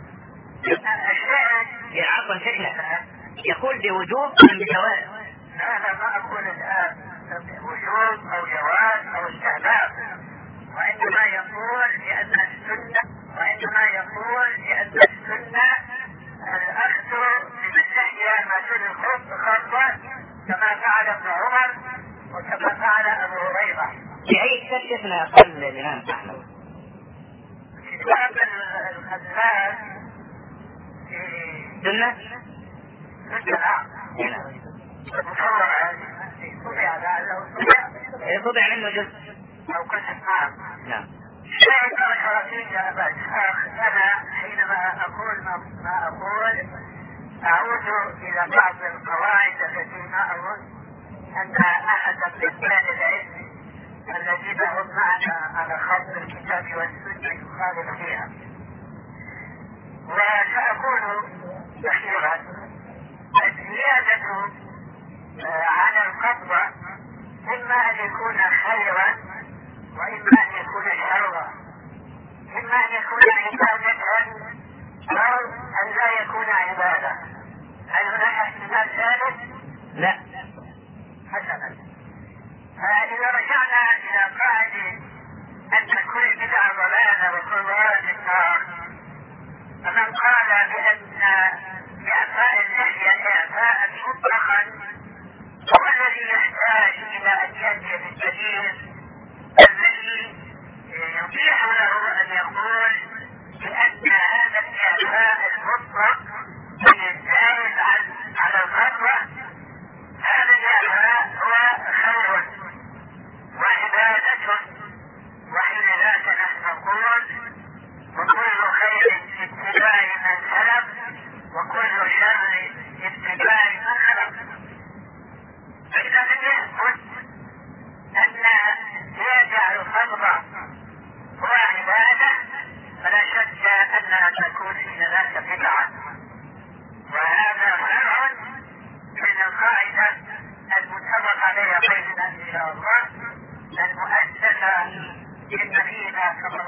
يا عفوا شيخنا يقول بوجوب أم بجواز؟ أنا ما أقول الآن وجوب أو جواز أو استحباب، وإنما يقول بأن السنة وإنما يقول بأن السنة الأخذ من اللحية ما دون الخف خاصة كما فعل ابن عمر وكما فعل أبو هريرة. في أي كتاب شيخنا قال الإمام أحمد؟ كتاب الخزاز في سنة؟ سنة مصور طبع لعله طبع منه جزء أو كتب معه. نعم. شاهد بارك يا أبا إسحاق، أنا حينما أقول ما أقول أعود إلى بعض القواعد التي ما أظن أن أحد رجال العلم الذين هم معنا على خط الكتاب والسنة يخالف فيها. وسأقول أخيرا الزيادة على القبضة إما أن يكون خيرا وإما أن يكون شرا، إما أن يكون عبادة أو أن لا يكون عبادة. هل هناك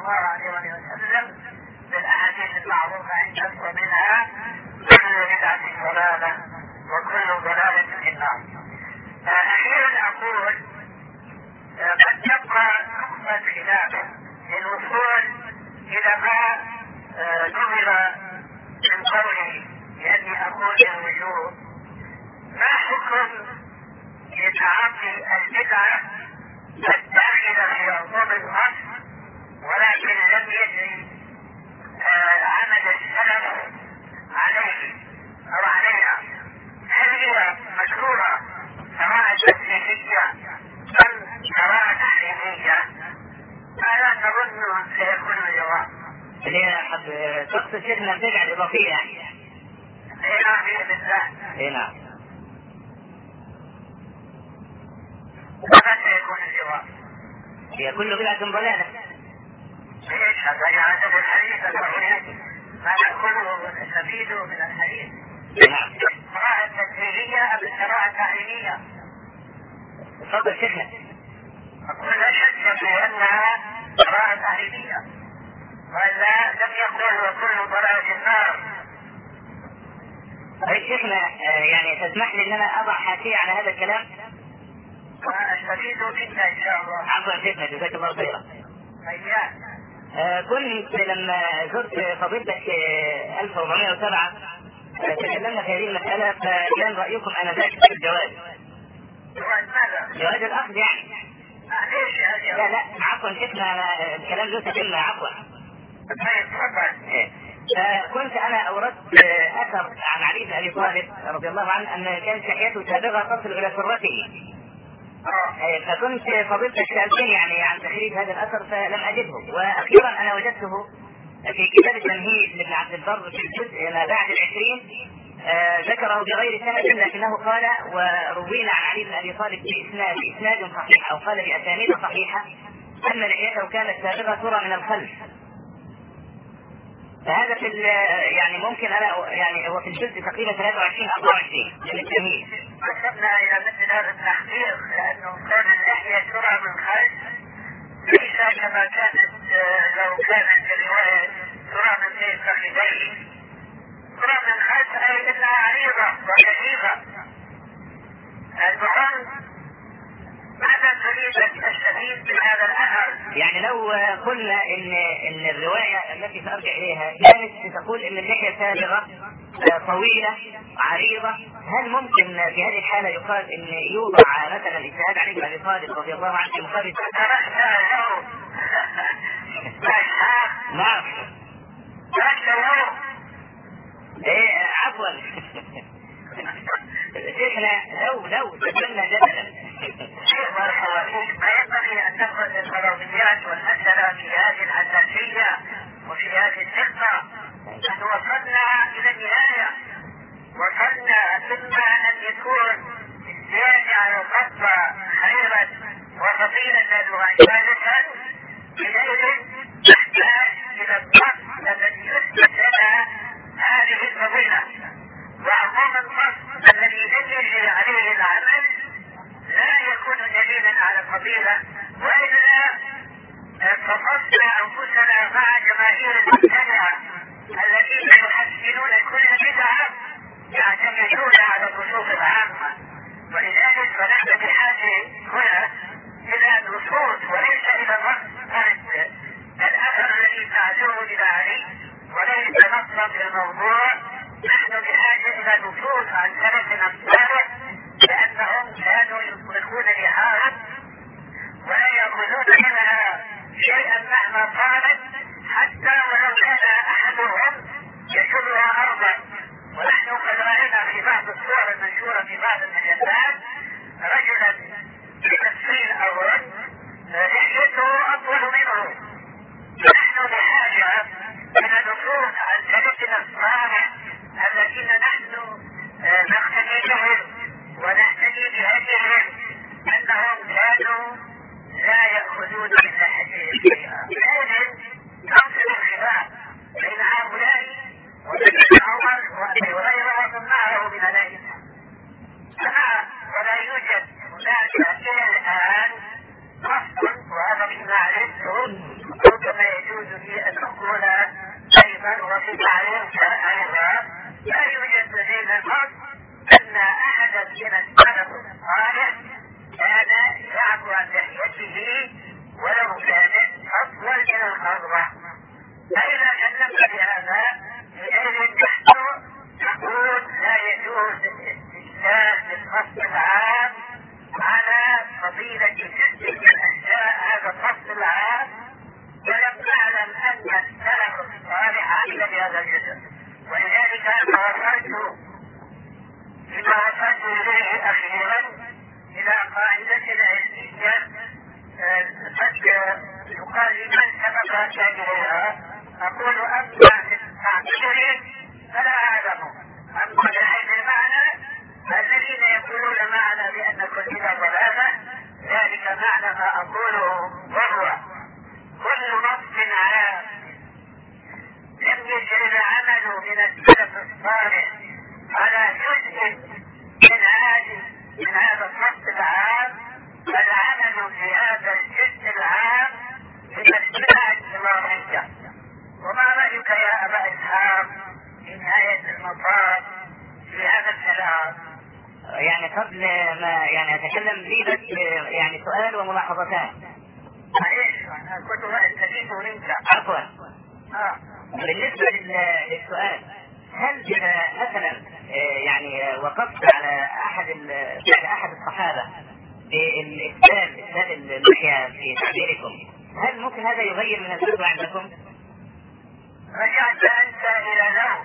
الله عليه وسلم بالاحاديث المعروفه عندك، ومنها كل بدعه ضلاله وكل ضلاله في النار. اخيرا اقول قد تبقى نقطه خلاف للوصول الى ما نظر من قوله لاني اقول الوجوب. ما حكم لتعاطي البدعه الداخله في عموم الاصل ولكن لم يجري عمل السلف عليه او عليها؟ هل هي مشروعه سواء تنزيهيه ام سواء تحريميه؟ هذا نظن سيكون الجواب. اللي حد تقصد شيخنا البدعه الاضافيه يعني؟ اي نعم باذن الله. اي نعم. ماذا سيكون الجواب؟ هي كل بدعه ضلاله. ليش؟ هذا يعتبر الحديث الصحيح ما نأخذه ونستفيده من الحديث. نعم. القراءة التنزيهية أم القراءة التعليمية؟ تفضل شيخنا. أقول لا شك في أنها قراءة تعليمية، وإلا لم يقل وكل ضلالة النار. طيب شيخنا يعني تسمح لي ان انا اضع حاشية على هذا الكلام؟ وأستفيد منك إن شاء الله. عفوا شيخنا جزاك الله خيرا. أيام. آه كنت لما زرت فضيلتك آه ألف وأربعمائة وسبعة آه تكلمنا في هذه المسألة، فكان رأيكم أنذاك في الجواز. جواز ماذا؟ جواز الأخذ يعني. معليش يا لا لا عفوا شيخنا أنا الكلام له تكلمة عفوا. طيب تفضل. فكنت أنا أوردت آه أثر عن علي بن أبي طالب رضي الله عنه أن كانت لحيته سابغة تصل إلى سرته. فكنت فضلت سألتني يعني عن تخريج هذا الأثر فلم أجده، وأخيرا أنا وجدته في كتاب التمهيد لابن عبد البر في الجزء ما بعد العشرين. آه ذكره بغير سند لكنه قال وروينا عن علي بن أبي طالب بإسناد بإسناد صحيح أو قال بأسانيد صحيحة أن لحيته كانت سابغة ترى من الخلف. فهذا في يعني ممكن أنا يعني هو في الجزء تقريبا ثلاثة وعشرين أربعة وعشرين من التمهيد. وصلنا إلى مثل هذا التحقيق لأنه كان اللحية ترى من خلف ليس كما كانت لو كانت الرواية ترى من بين فخذيه. ترى من خلف أي أنها عريضة وكثيفة. المهم ماذا تريد أن تستفيد من هذا الأثر؟ يعني لو قلنا إن إن الرواية التي سأرجع إليها كانت تقول إن اللحية سابغة طويلة عريضة، هل ممكن في هذه الحالة يقال إن يوضع مثلا اجتهاد علي بن أبي طالب رضي الله عنه في مقابل؟ نعم. إيه عفوا. شيخنا لو لو تكلمنا جدلا. ما ينبغي أن نأخذ الفرضيات والمسألة في هذه الحساسية وفي هذه الدقة. نحن وصلنا إلى النهاية، وصلنا ثم أن يكون الزيادة على الخطة خيرا وفضيلة وعبادة إليه نحتاج إلى الضبط الذي يثبت لنا هذه الفضيلة. وعموم النص الذي يجري عليه العمل لا يكون دليلا على الفضيلة، وإلا فصلنا أنفسنا مع جماهير المبتدعة الذين يحسنون كل بدعة يعتمدون على النصوص العامة. ولذلك فنحن بحاجة هنا إلى نصوص وليس إلى نص الأثر الذي تعزوه إلى علي وليس نصا في الموضوع. نحن بحاجة إلى نصوص عن سلفنا الصالح لأنهم كانوا يطلقون لحاها ولا يأخذون منها شيئا مهما طالت حتى ولو كان أحدهم يشرها أرضا. ونحن قد رأينا في بعض الصور المنشورة في بعض المجلات رجلا بتفصيل أو رد لحيته أطول منه. نحن بحاجة إلى نصوص عن سلفنا الصالح الذين نحن نقتدي بهم بين السلف الصالح كان يعفو عن لحيته ولو كانت أطول من الخضرة. فإذا كلمت بهذا حينئذ نحن نقول لا يجوز الاستدلال بالفصل العام على فضيلة جزء من أشياء هذا الفصل العام، ولم نعلم أن السلف الصالح عمل بهذا الجزء. ولذلك أنا وصلت لما وصلت إليه أخيرا إلى قاعدة علمية قد يقال لمن سبق كاملها. أقول أما في التعبير فلا أعلم، أما بحيث المعنى الذين يقولون معنى بأن كل ضلالة ذلك معنى ما أقوله، وهو كل نص عام لم يجري العمل من السلف الصالح على جزء من هذه من هذا النص العام، فالعمل في هذا الجزء العام من البدع الإمامية. وما رأيك يا أبا إسحاق في نهاية المطاف في هذا الكلام؟ يعني قبل ما يعني أتكلم لي بس يعني سؤال وملاحظتان. معليش أنا كنت أستفيد منك. عفوا. آه. بالنسبة للسؤال، هل إذا مثلا يعني وقفت على أحد على أحد الصحابة بالإسلام إسلام اللحية في تعبيركم، هل ممكن هذا يغير من الفتوى عندكم؟ رجعت أنت إلى نوم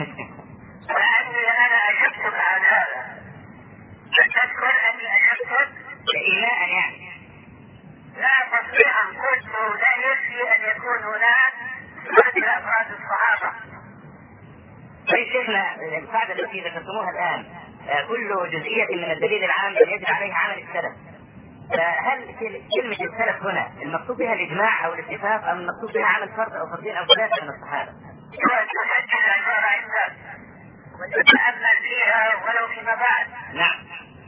لأني أنا أجبتك عن هذا. تذكر أني أجبتك إيماء يعني لا تصريحا قلت لا يكفي أن يكون هناك مثل أفراد الصحابة. طيب شيخنا، القاعدة التي ذكرتموها الآن كل جزئية من الدليل العام يجري عليها عمل السلف، فهل كلمة السلف هنا المقصود بها الإجماع أو الاتفاق، أم المقصود بها عمل فرد أو فردين أو ثلاثة من الصحابة؟ تسجل العبارة عندك وتتأمل فيها ولو فيما بعد. نعم.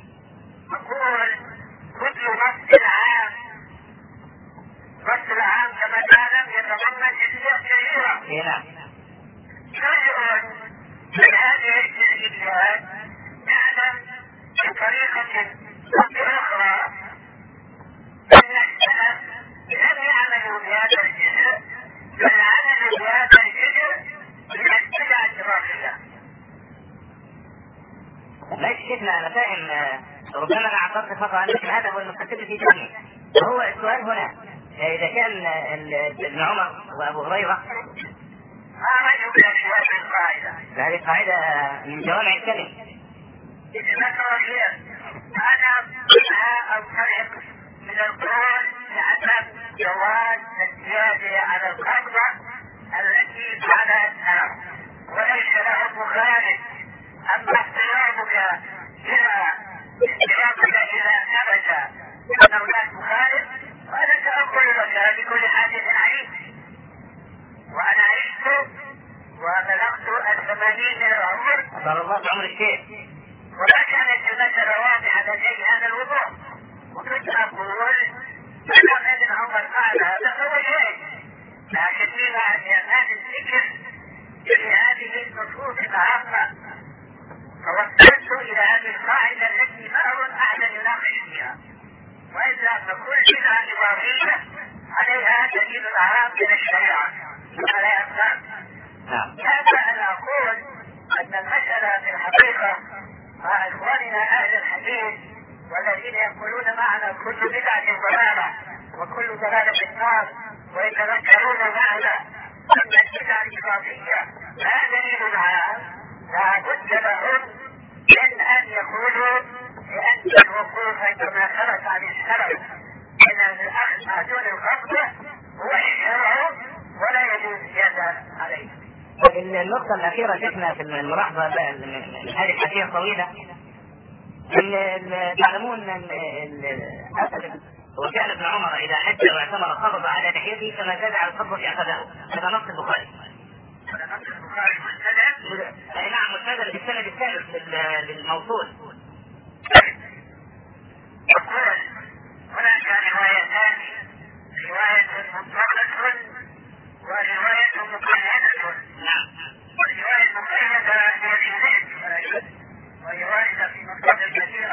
أقول كل نص عام، نص العام كما تعلم يتضمن جزئيات كثيرة. نعم. جزء من هذه الجزئيات نعلم بطريقة أخرى أن السلف لم يعملوا بهذا الجزء، بل عملوا بهذا الجزء من البدع الإضافية. ليش شيخنا أنا فاهم، ربما أنا عبرت خطأ، لكن هذا هو المستقل في فهمي. وهو السؤال هنا إذا كان ابن عمر وأبو هريرة ما رأيك في هذه القاعدة؟ هذه القاعدة من جوامع الكلم. ذكر خير أنا منها أنطلق من القول بعدم جواز الزيادة على القبضة التي فعلها السلف وليس له مخالف. أما احترامك إلى احترامك إلى ثبت أن هناك مخالف فأنا سأقول لك لكل حادث عيد. وأنا عشت وبلغت الثمانين من العمر. أطال الله في عمر الشيخ. وما كانت المسألة واضحة لدي هذا الوضوح، وكنت أقول أن ابن عمر فعل هذا فهو جائز، لكن فيما ينال الذكر في هذه النصوص العامة توصلت إلى هذه القاعدة التي ما أظن أحدا يناقش فيها، وإلا فكل بدعة إضافية عليها دليل عام من الشريعة كما لا يفهم. هذا أنا أقول أن المسألة في الحقيقة مع إخواننا أهل الحديث والذين يقولون معنا كل بدعة ضلالة وكل ضلالة في النار ويتذكرون معنا أن البدع الإضافية لا دليل عام، لا بد لهم من أن يقولوا بأن الوقوف كما ثبت عن السلف من الأخذ مع دون القبضة هو الشرع ولا يجوز زيادة عليه. النقطة الأخيرة شفنا في الملاحظة من هذه الحديث الطويلة، إن تعلمون أن أسد وكان ابن عمر إذا حج واعتمر قبض على لحيته كما زاد على القبضة أخذه. هذا نص البخاري. هذا نص البخاري مستند؟ أي نعم مستند بالسند الثالث للموصول. يقول هناك روايتان، رواية مطلقة ورواية مقيدة. نعم. والرواية المقيدة هي في ذهن ورواية في مصادر كثيرة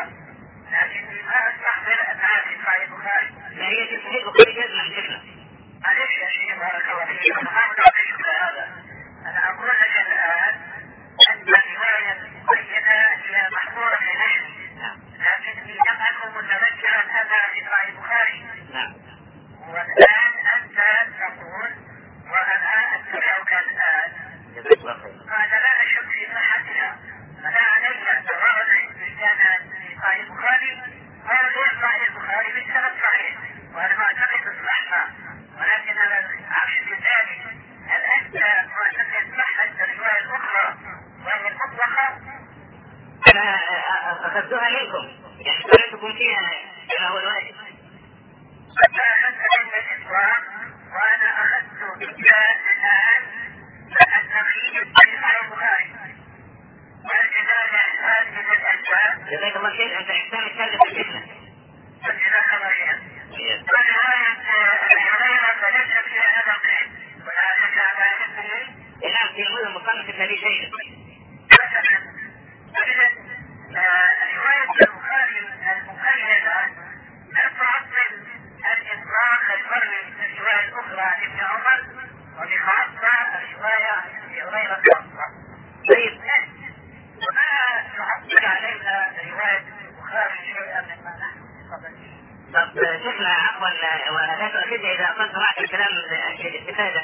هذا لا أشك في صحتها، فلا علي سواء كان في صحيح البخاري أو غير صحيح البخاري بالسند صحيح، وأنا ما أعتقد بصحتها، ولكن أنا أقصد ذلك هل أنت معتقد صحة الرواية الأخرى وهي المطلقة؟ أنا أخذتها منكم، يعني قرأتكم فيها كما هو الواجب. أنت أخذت من الإسلام وأنا أخذت بالذات الآن التقييد في صحيح البخاري والجدال يحتاج إلى الأسباب. جزاك الله خير، أنت إنسان تكلف الفتنة. جزاك الله خير. ورواية هريرة فليس فيها هذا القيد ولا تجعل على اسمه. نعم، في مدن مصنف النبي شيء. مثلا إذا رواية البخاري المقيدة لم تعطل الإطلاق الفرعي في الرواية الأخرى لابن عمر، وبخاصة الرواية لهريرة خاصة. طيب، وما تعطل علينا رواية البخاري شيئا مما نحن بصدده. طب شيخنا عفوا، ولا تؤاخذني إذا قلت معك الكلام للاستفادة.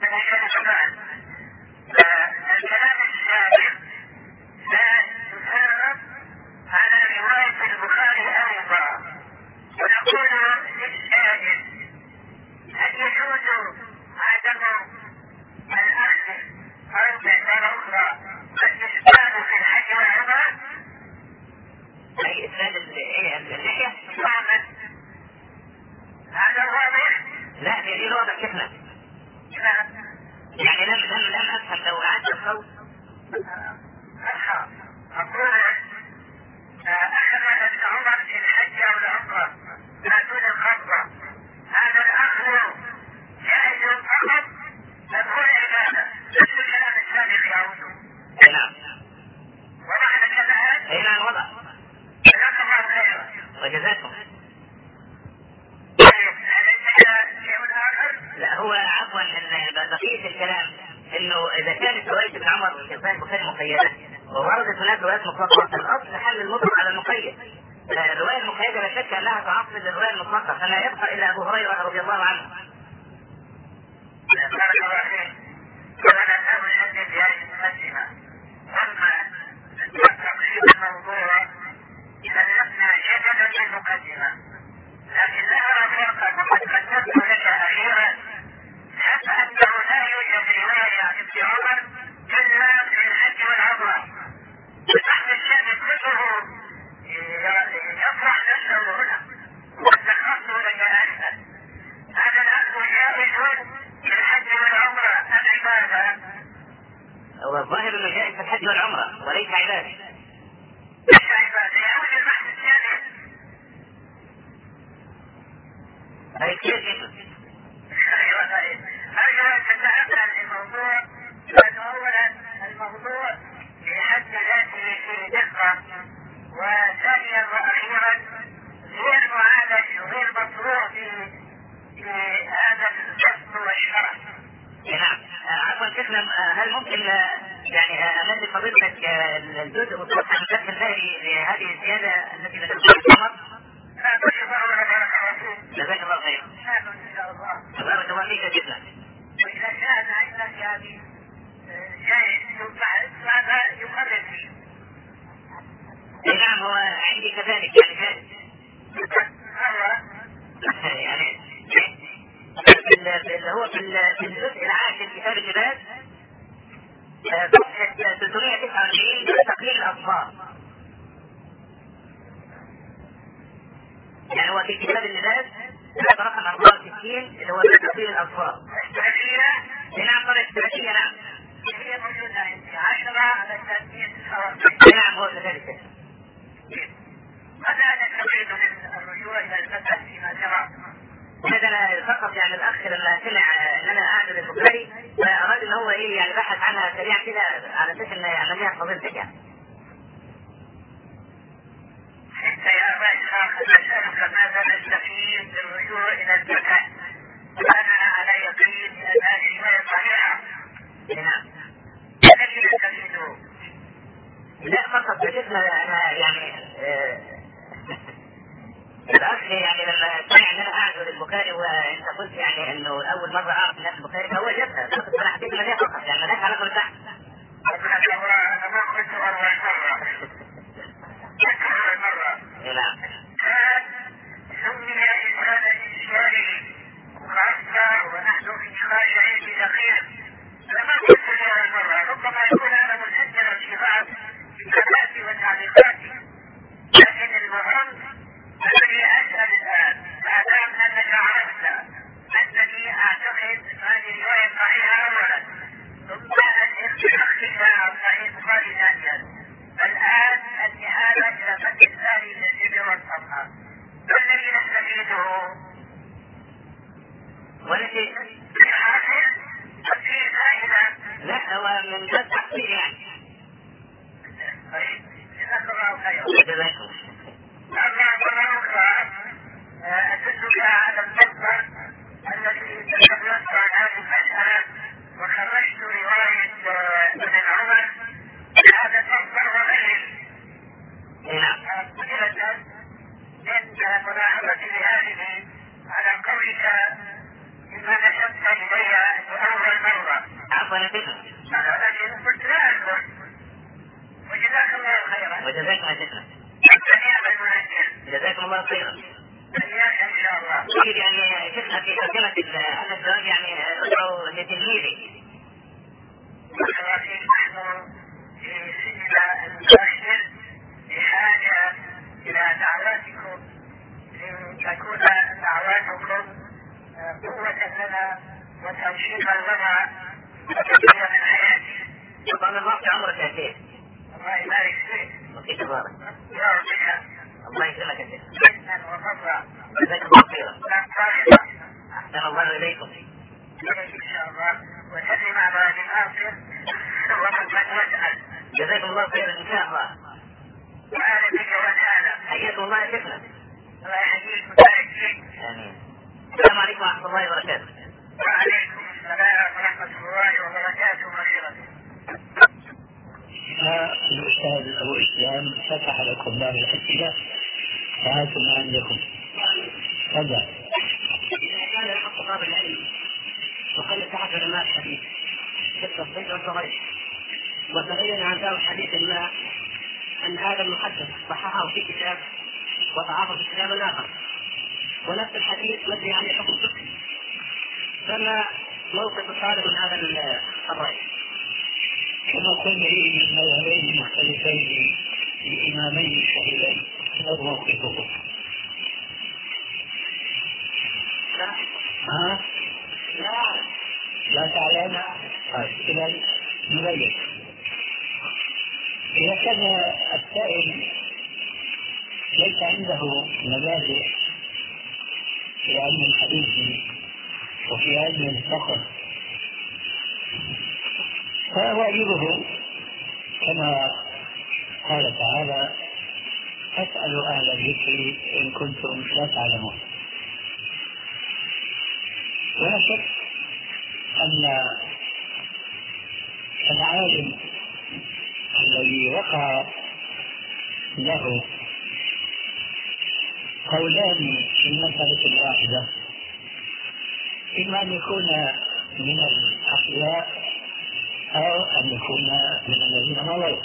الكلام السابق لا يفرق على رواية البخاري أيضا، ونقول للسائل هل يجوز عدم الأخذ أو بعبارة أخرى الاستثبات في الحج والعمرة؟ أي إسناد اللحية؟ هذا واضح؟ لا، في واضح شيخنا. يعني لم لم لم أفهم لو أعدت الصوت. أفهم. أقول أخذ ابن عمر في الحج أو العمرة لا دون الخطبة، هذا الأخذ جائز فقط تكون عبادة، نفس الكلام السابق يعود. نعم. وضع الكلام؟ أي نعم وضع. جزاك الله خيرا. وجزاكم. طيب، هل عندنا شيء آخر؟ لا، هو عفوا بقية الكلام انه اذا كانت رواية ابن عمر في صحيح البخاري مقيدة ووردت هناك روايات مطلقة، الاصل حل المطلق على المقيد. الرواية المقيدة لا شك انها تعطل الرواية المطلقة، فلا يبقى الا ابو هريرة رضي الله عنه. بارك الله فيك. ولا نحدد هذه المقدمة. اما تقريب الموضوع كلفنا جدلا في المقدمة، لكن لا أرى فرقا، وقد قدمت لك أخيرا حتى أنه لا يوجد رواية عن ابن عمر إلا في الحج والعمرة، ونحن الشأن كله يفرح نفسه هنا واتخذته لك أنت. هذا الأخذ جائز في الحج والعمرة العبادة. هو الظاهر انه جائز في الحج والعمرة وليس عبادة. ليس عبادة، يعود البحث الثاني. طيب كيف كيف؟ أيوة طيب. أرجو أن تتأمل الموضوع، لأنه أولا الموضوع في حد ذاته فيه دقة، وثانيا وأخيرا غير معالج وغير مطروح في في هذا الفصل والشرح. نعم. عفوا شيخنا، هل ممكن يعني امد فضيلتك الجزء والصفحة من فتح الباري لهذه الزيادة التي ذكرتها ابن عمر؟ لا تشكر الله بارك الله فيك. جزاك الله خير. نعم إن شاء الله. بارك الله فيك جدا. وإذا كان عندك هذه جائز ماذا يقرر فيه؟ نعم، هو عندي كذلك يعني جائز. يعني اللي هو في الجزء العاشر كتاب اللباس صفحة ثلاثمائة وتسعة وأربعين تقليل الأصفار. يعني هو في كتاب اللباس كتاب رقم أربعة وستين اللي هو تقليل الأصفار. الثلاثية؟ نعم، طبعا الثلاثية. نعم. هي موجودة عندي عشرة على ثلاثمائة وتسعة وأربعين. نعم، هو كذلك. ماذا نستفيد من الرجوع إلى الفتح فيما جرى؟ هذا انا فقط يعني الاخ لما سمع ان انا اعمل البخاري فاراد ان هو ايه يعني بحث عنها سريعا كده على اساس ان عمليه فضيلتك يعني. حتى يا ابا اسحاق اسالك ماذا نستفيد بالرجوع الى الفتح؟ وانا على يقين ان هذه روايه صحيحه. نعم. الذي نستفيده؟ لا فقط بشكلنا انا يعني آه الاخ يعني لما سمع ان انا اعمل البخاري وانت قلت يعني انه اول مره اعرف الناس البخاري فهو جابها، فانا حكيت لها فقط يعني مالهاش علاقه بالبحث. والتي حاصل في فائدة. لا هو من باب تحصيل يعني. طيب جزاك الله خيرا. جزاكم. أما مرة أخرى أدلك على المصدر الذي تكلمت عن هذه المسألة وخرجت رواية ابن عمر هذا المصدر وغيره. نعم. قلة من ملاحظة لهذه على قولك إما نشبت إلي لأول مرة. عفوا يا شيخنا. الذي قلت لا أذكر. وجزاك الله خيرا. وجزاكم يا شيخنا. جزاكم الله خيرا. إياك إن شاء الله. أريد يعني شيخنا في ترجمة هذا السؤال يعني أدعو لتلميذي. ولكن نحن في سنة المباشر بحاجة إلى دعواتكم لتكون دعواتكم قوة لنا وتوفيقا لنا وتوفيقا من حياتي. طبعا الله في عمرك يا شيخ. الله يبارك فيك. وفي تبارك. يا ربنا. الله يسلمك يا شيخ. جدا وفضلا. جزاكم الله خيرا. لا طاقة. أحسن الله إليكم. إن شاء الله. وسلم على أبي الآخر ومن واسأل. جزاكم الله خيرا إن شاء الله. وأهلا بك وسهلا. حياكم الله يا شيخنا. الله يحييك ويبارك فيك. آمين. السلام عليكم ورحمة الله وبركاته. وعليكم السلام ورحمة الله وبركاته وبركاته. الأستاذ أبو إسلام فتح لكم باب الأسئلة فهاتوا ما عندكم. تفضل. إذا كان الحق طلب العلم وقد اتحد علماء الحديث في التصحيح والصحيح وتبين عن ذلك حديث ما أن هذا المحدث صححه في كتاب وضعفه في كتاب آخر ونفس الحديث مبني عليه حكم فقهي، فما موقف الطالب من هذا الرأي؟ كما قلنا من مذهبين مختلفين لإمامين شهيرين هذا موقفه. لا ها؟ لا لا تعلم؟ إذا نبين. إذا كان السائل ليس عنده مبادئ في علم الحديث وفي علم الفقه فواجبه كما قال تعالى فاسألوا أهل الذكر إن كنتم لا تعلمون. ولا شك أن العالم الذي وقع له قولان في المسألة الواحدة إما أن يكون من الأحياء أو أن يكون من الذين مضوا.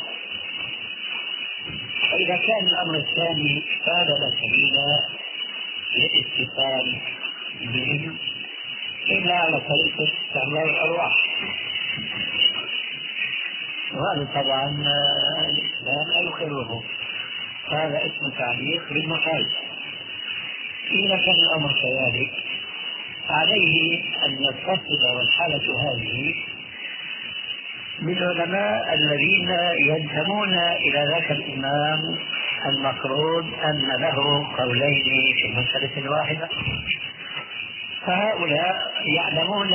فإذا كان الأمر الثاني فهذا لا سبيل للاتصال بهم إلا على طريقة استعمال الأرواح، وهذا طبعا الإسلام لا يقره، هذا اسم تعليق بالمحال. إذا كان الأمر كذلك عليه أن يتصل والحالة هذه بالعلماء الذين ينتمون إلى ذاك الإمام المفروض أن له قولين في مسألة واحدة، فهؤلاء يعلمون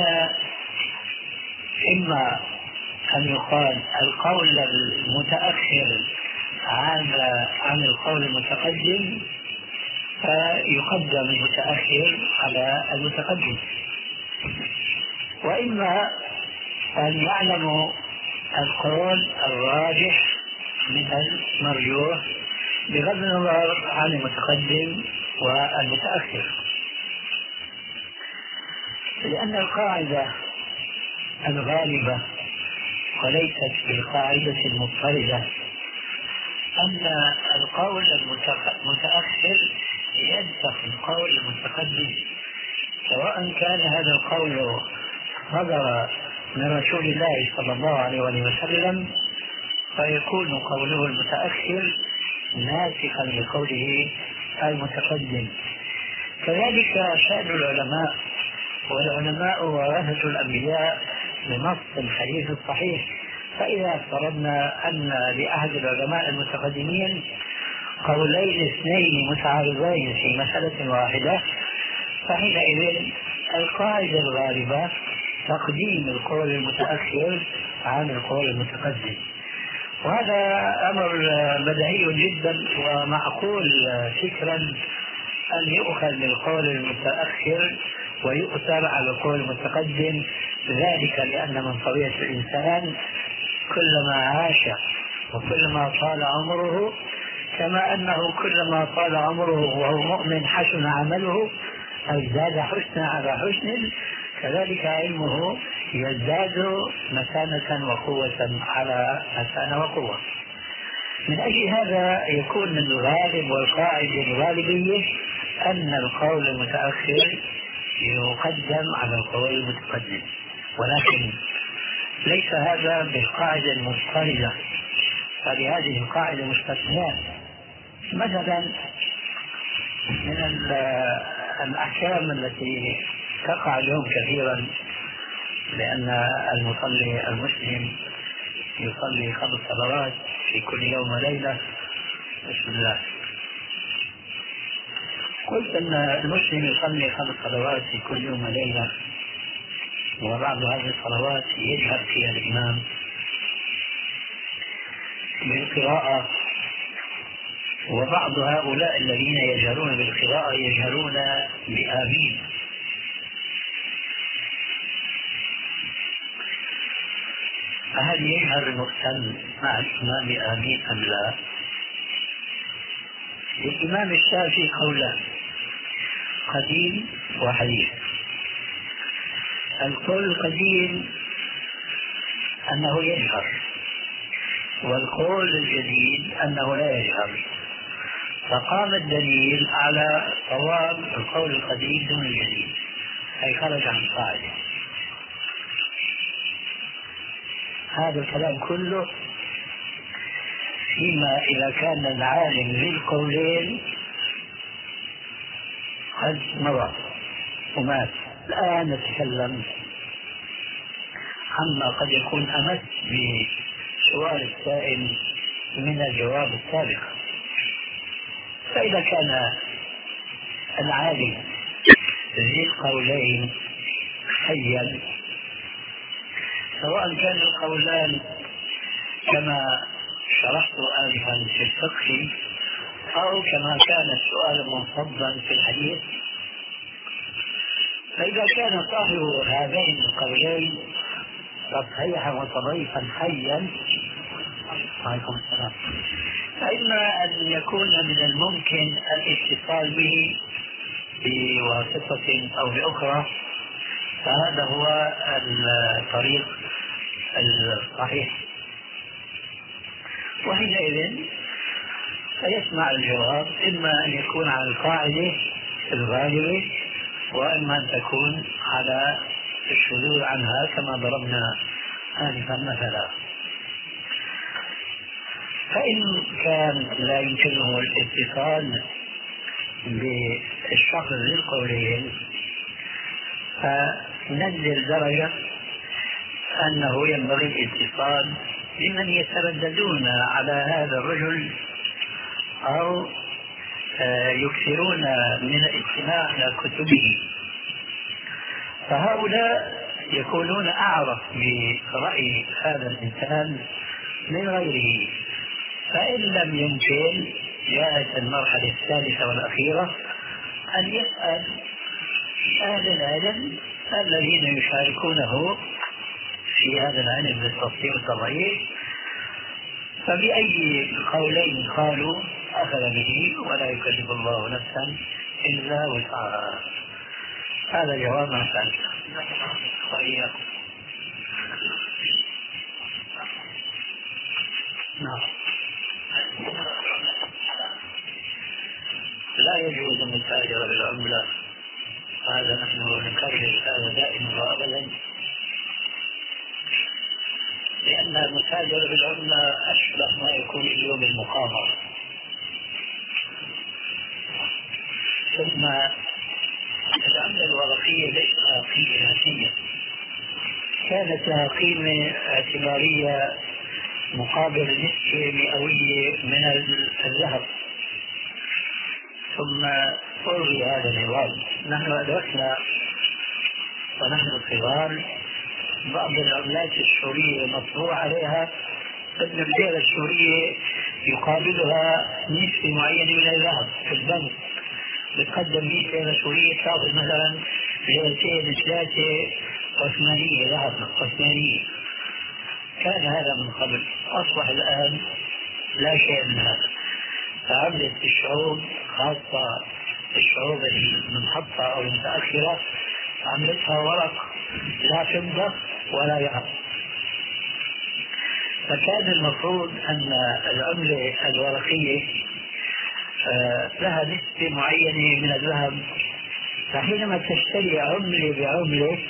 إما أن يقال القول المتأخر عن عن القول المتقدم فيقدم المتأخر على المتقدم، وإما أن يعلموا القول الراجح من المرجوح بغض النظر عن المتقدم والمتأخر. لأن القاعدة الغالبة وليست بالقاعدة المضطردة أن القول المتأخر ينسخ القول المتقدم، سواء كان هذا القول صدر من رسول الله صلى الله عليه وسلم فيكون قوله المتأخر ناسخا لقوله المتقدم. كذلك شأن العلماء، والعلماء ورثة الأنبياء بنص الحديث الصحيح. فإذا افترضنا أن لأحد العلماء المتقدمين قولين اثنين متعارضين في مسألة واحدة فحينئذ القاعدة الغالبة تقديم القول المتأخر عن القول المتقدم، وهذا أمر بديهي جدا ومعقول فكرا أن يؤخذ بالقول المتأخر ويؤثر على القول المتقدم، ذلك لأن من طبيعة الإنسان كلما عاش وكلما طال عمره، كما أنه كلما طال عمره وهو مؤمن حسن عمله أو ازداد حسنا على حسن، كذلك علمه يزداد متانة وقوة على متانة وقوة. من أجل هذا يكون من الغالب والقاعدة الغالبية أن القول المتأخر يقدم على القول المتقدم، ولكن ليس هذا بالقاعدة المضطردة، فلهذه القاعدة مستثنيات. مثلا من الأحكام التي تقع اليوم كثيرا، لأن المصلي المسلم يصلي خمس صلوات في كل يوم وليلة. بسم الله. قلت أن المسلم يصلي خمس صلوات في كل يوم وليلة، وبعض هذه الصلوات يجهر فيها الإمام بالقراءة، وبعض هؤلاء الذين يجهرون بالقراءة يجهرون بآمين. فهل يجهر المؤتم مع الإمام آمين أم لا؟ للإمام الشافعي قولان، قديم وحديث. القول القديم أنه يجهر، والقول الجديد أنه لا يجهر، فقام الدليل على صواب القول القديم دون الجديد، أي خرج عن القاعدة. هذا الكلام كله فيما إذا كان العالم للقولين قد مضى ومات. الآن نتكلم عما قد يكون أمس بسؤال السائل من الجواب السابق. فإذا كان العالم ذي القولين حيا، سواء كان القولان كما شرحت آنفا في الفقه أو كما كان السؤال منصبا في الحديث، فإذا كان صاحب هذين القولين صحيحا وضعيفا حيا، عليكم السلام، فإما أن يكون من الممكن الاتصال به بواسطة أو بأخرى، فهذا هو الطريق الصحيح، وحينئذ فيسمع الجواب إما أن يكون على القاعدة الغالبة، وإما أن تكون على الشذوذ عنها كما ضربنا آنفا مثلا. فإن كان لا يمكنه الاتصال بالشخص ذي القولين، فننزل درجة أنه ينبغي الاتصال بمن يترددون على هذا الرجل أو يكثرون من الاستماع إلى كتبه، فهؤلاء يكونون أعرف برأي هذا الإنسان من غيره. فإن لم يمكن، جاءت المرحلة الثالثة والأخيرة أن يسأل أهل العلم الذين يشاركونه في هذا العلم بالتصديق والتضعيف، فبأي قولين قالوا أخذ به، ولا يكلف الله نفسا إلا وسعها. هذا جواب ما سألت. وإياكم. نعم. لا يجوز أن نتاجر بالعملة، هذا نحن نكرر هذا دائما وأبدا، لأن المتاجرة بالعملة أشبه ما يكون اليوم المقامرة. ثم العملة الورقية ليست قيمة ذاتية، كانت لها قيمة اعتبارية مقابل نسبة مئوية من الذهب، ثم ألغي هذا العوض. نحن أدركنا ونحن صغار بعض العملات السورية مطبوع عليها أن الليرة السورية يقابلها نسبة معينة من الذهب في البنك. بتقدم مئة ليرة سورية تاخذ مثلا ليرتين ثلاثة عثمانية، ذهب عثمانية. كان هذا من قبل، أصبح الآن لا شيء من هذا. فعملة الشعوب خاصة الشعوب المنحطة أو المتأخرة عملتها ورق لا فضة ولا ذهب. فكان المفروض أن العملة الورقية لها نسبة معينة من الذهب، فحينما تشتري عملة بعملة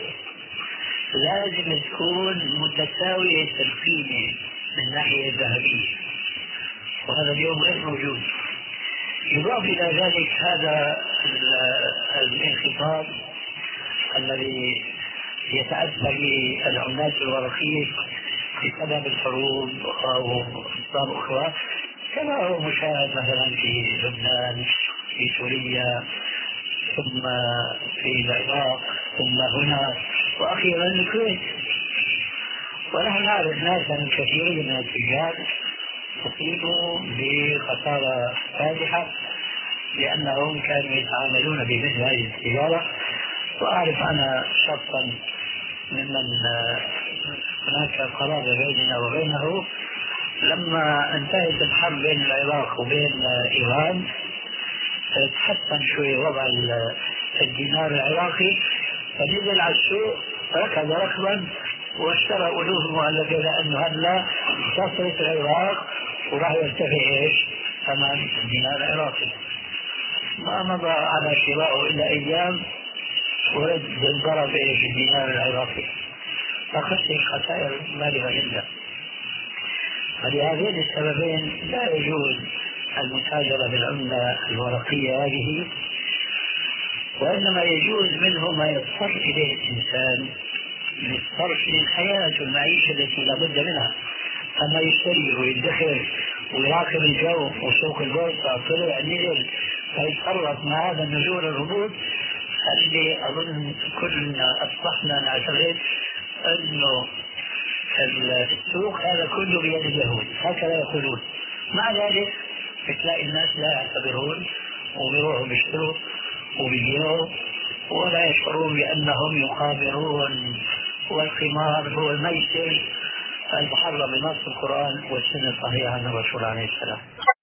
لازم تكون متساوية القيمة من ناحية ذهبية، وهذا اليوم غير موجود. يضاف إلى ذلك هذا الانخفاض الذي يتأثر بالعملات الورقية بسبب الحروب أو أسباب أخرى، كما هو مشاهد مثلا في لبنان، في سوريا، ثم في العراق، ثم هنا، وأخيرا الكويت. ونحن نعرف ناسا كثيرين من التجار أصيبوا بخسارة فادحة لأنهم كانوا يتعاملون بمثل هذه التجارة. وأعرف أنا شخصا ممن هناك قرابة بيننا وبينه، لما انتهت الحرب بين العراق وبين إيران تحسن شوي وضع الدينار العراقي، فنزل على السوق ركض ركضا واشترى ألوف مؤلفة، لأنه هلا تصرف العراق وراح يرتفع ايش؟ ثمن الدينار العراقي. ما مضى على شرائه إلا أيام ورد انضرب ايش؟ الدينار العراقي، فخسر خسائر بالغة جدا. فلهذين السببين لا يجوز المتاجرة بالعملة الورقية هذه، وإنما يجوز منه ما يضطر إليه الإنسان للصرف للحياة والمعيشة التي لا بد منها. أما يشتري ويدخر ويراقب الجو وسوق البورصة طلع نزل فيتصرف مع هذا النزول الهبوط، اللي أظن كلنا أصبحنا نعتقد أنه السوق هذا كله بيد اليهود، هكذا يقولون. مع ذلك تلاقي الناس لا يعتبرون وبيروحوا بيشتروا وبيبيعوا ولا يشعرون بأنهم يقامرون. والقمار هو الميسر المحرم بنص القرآن والسنة الصحيحة عن الرسول عليه السلام.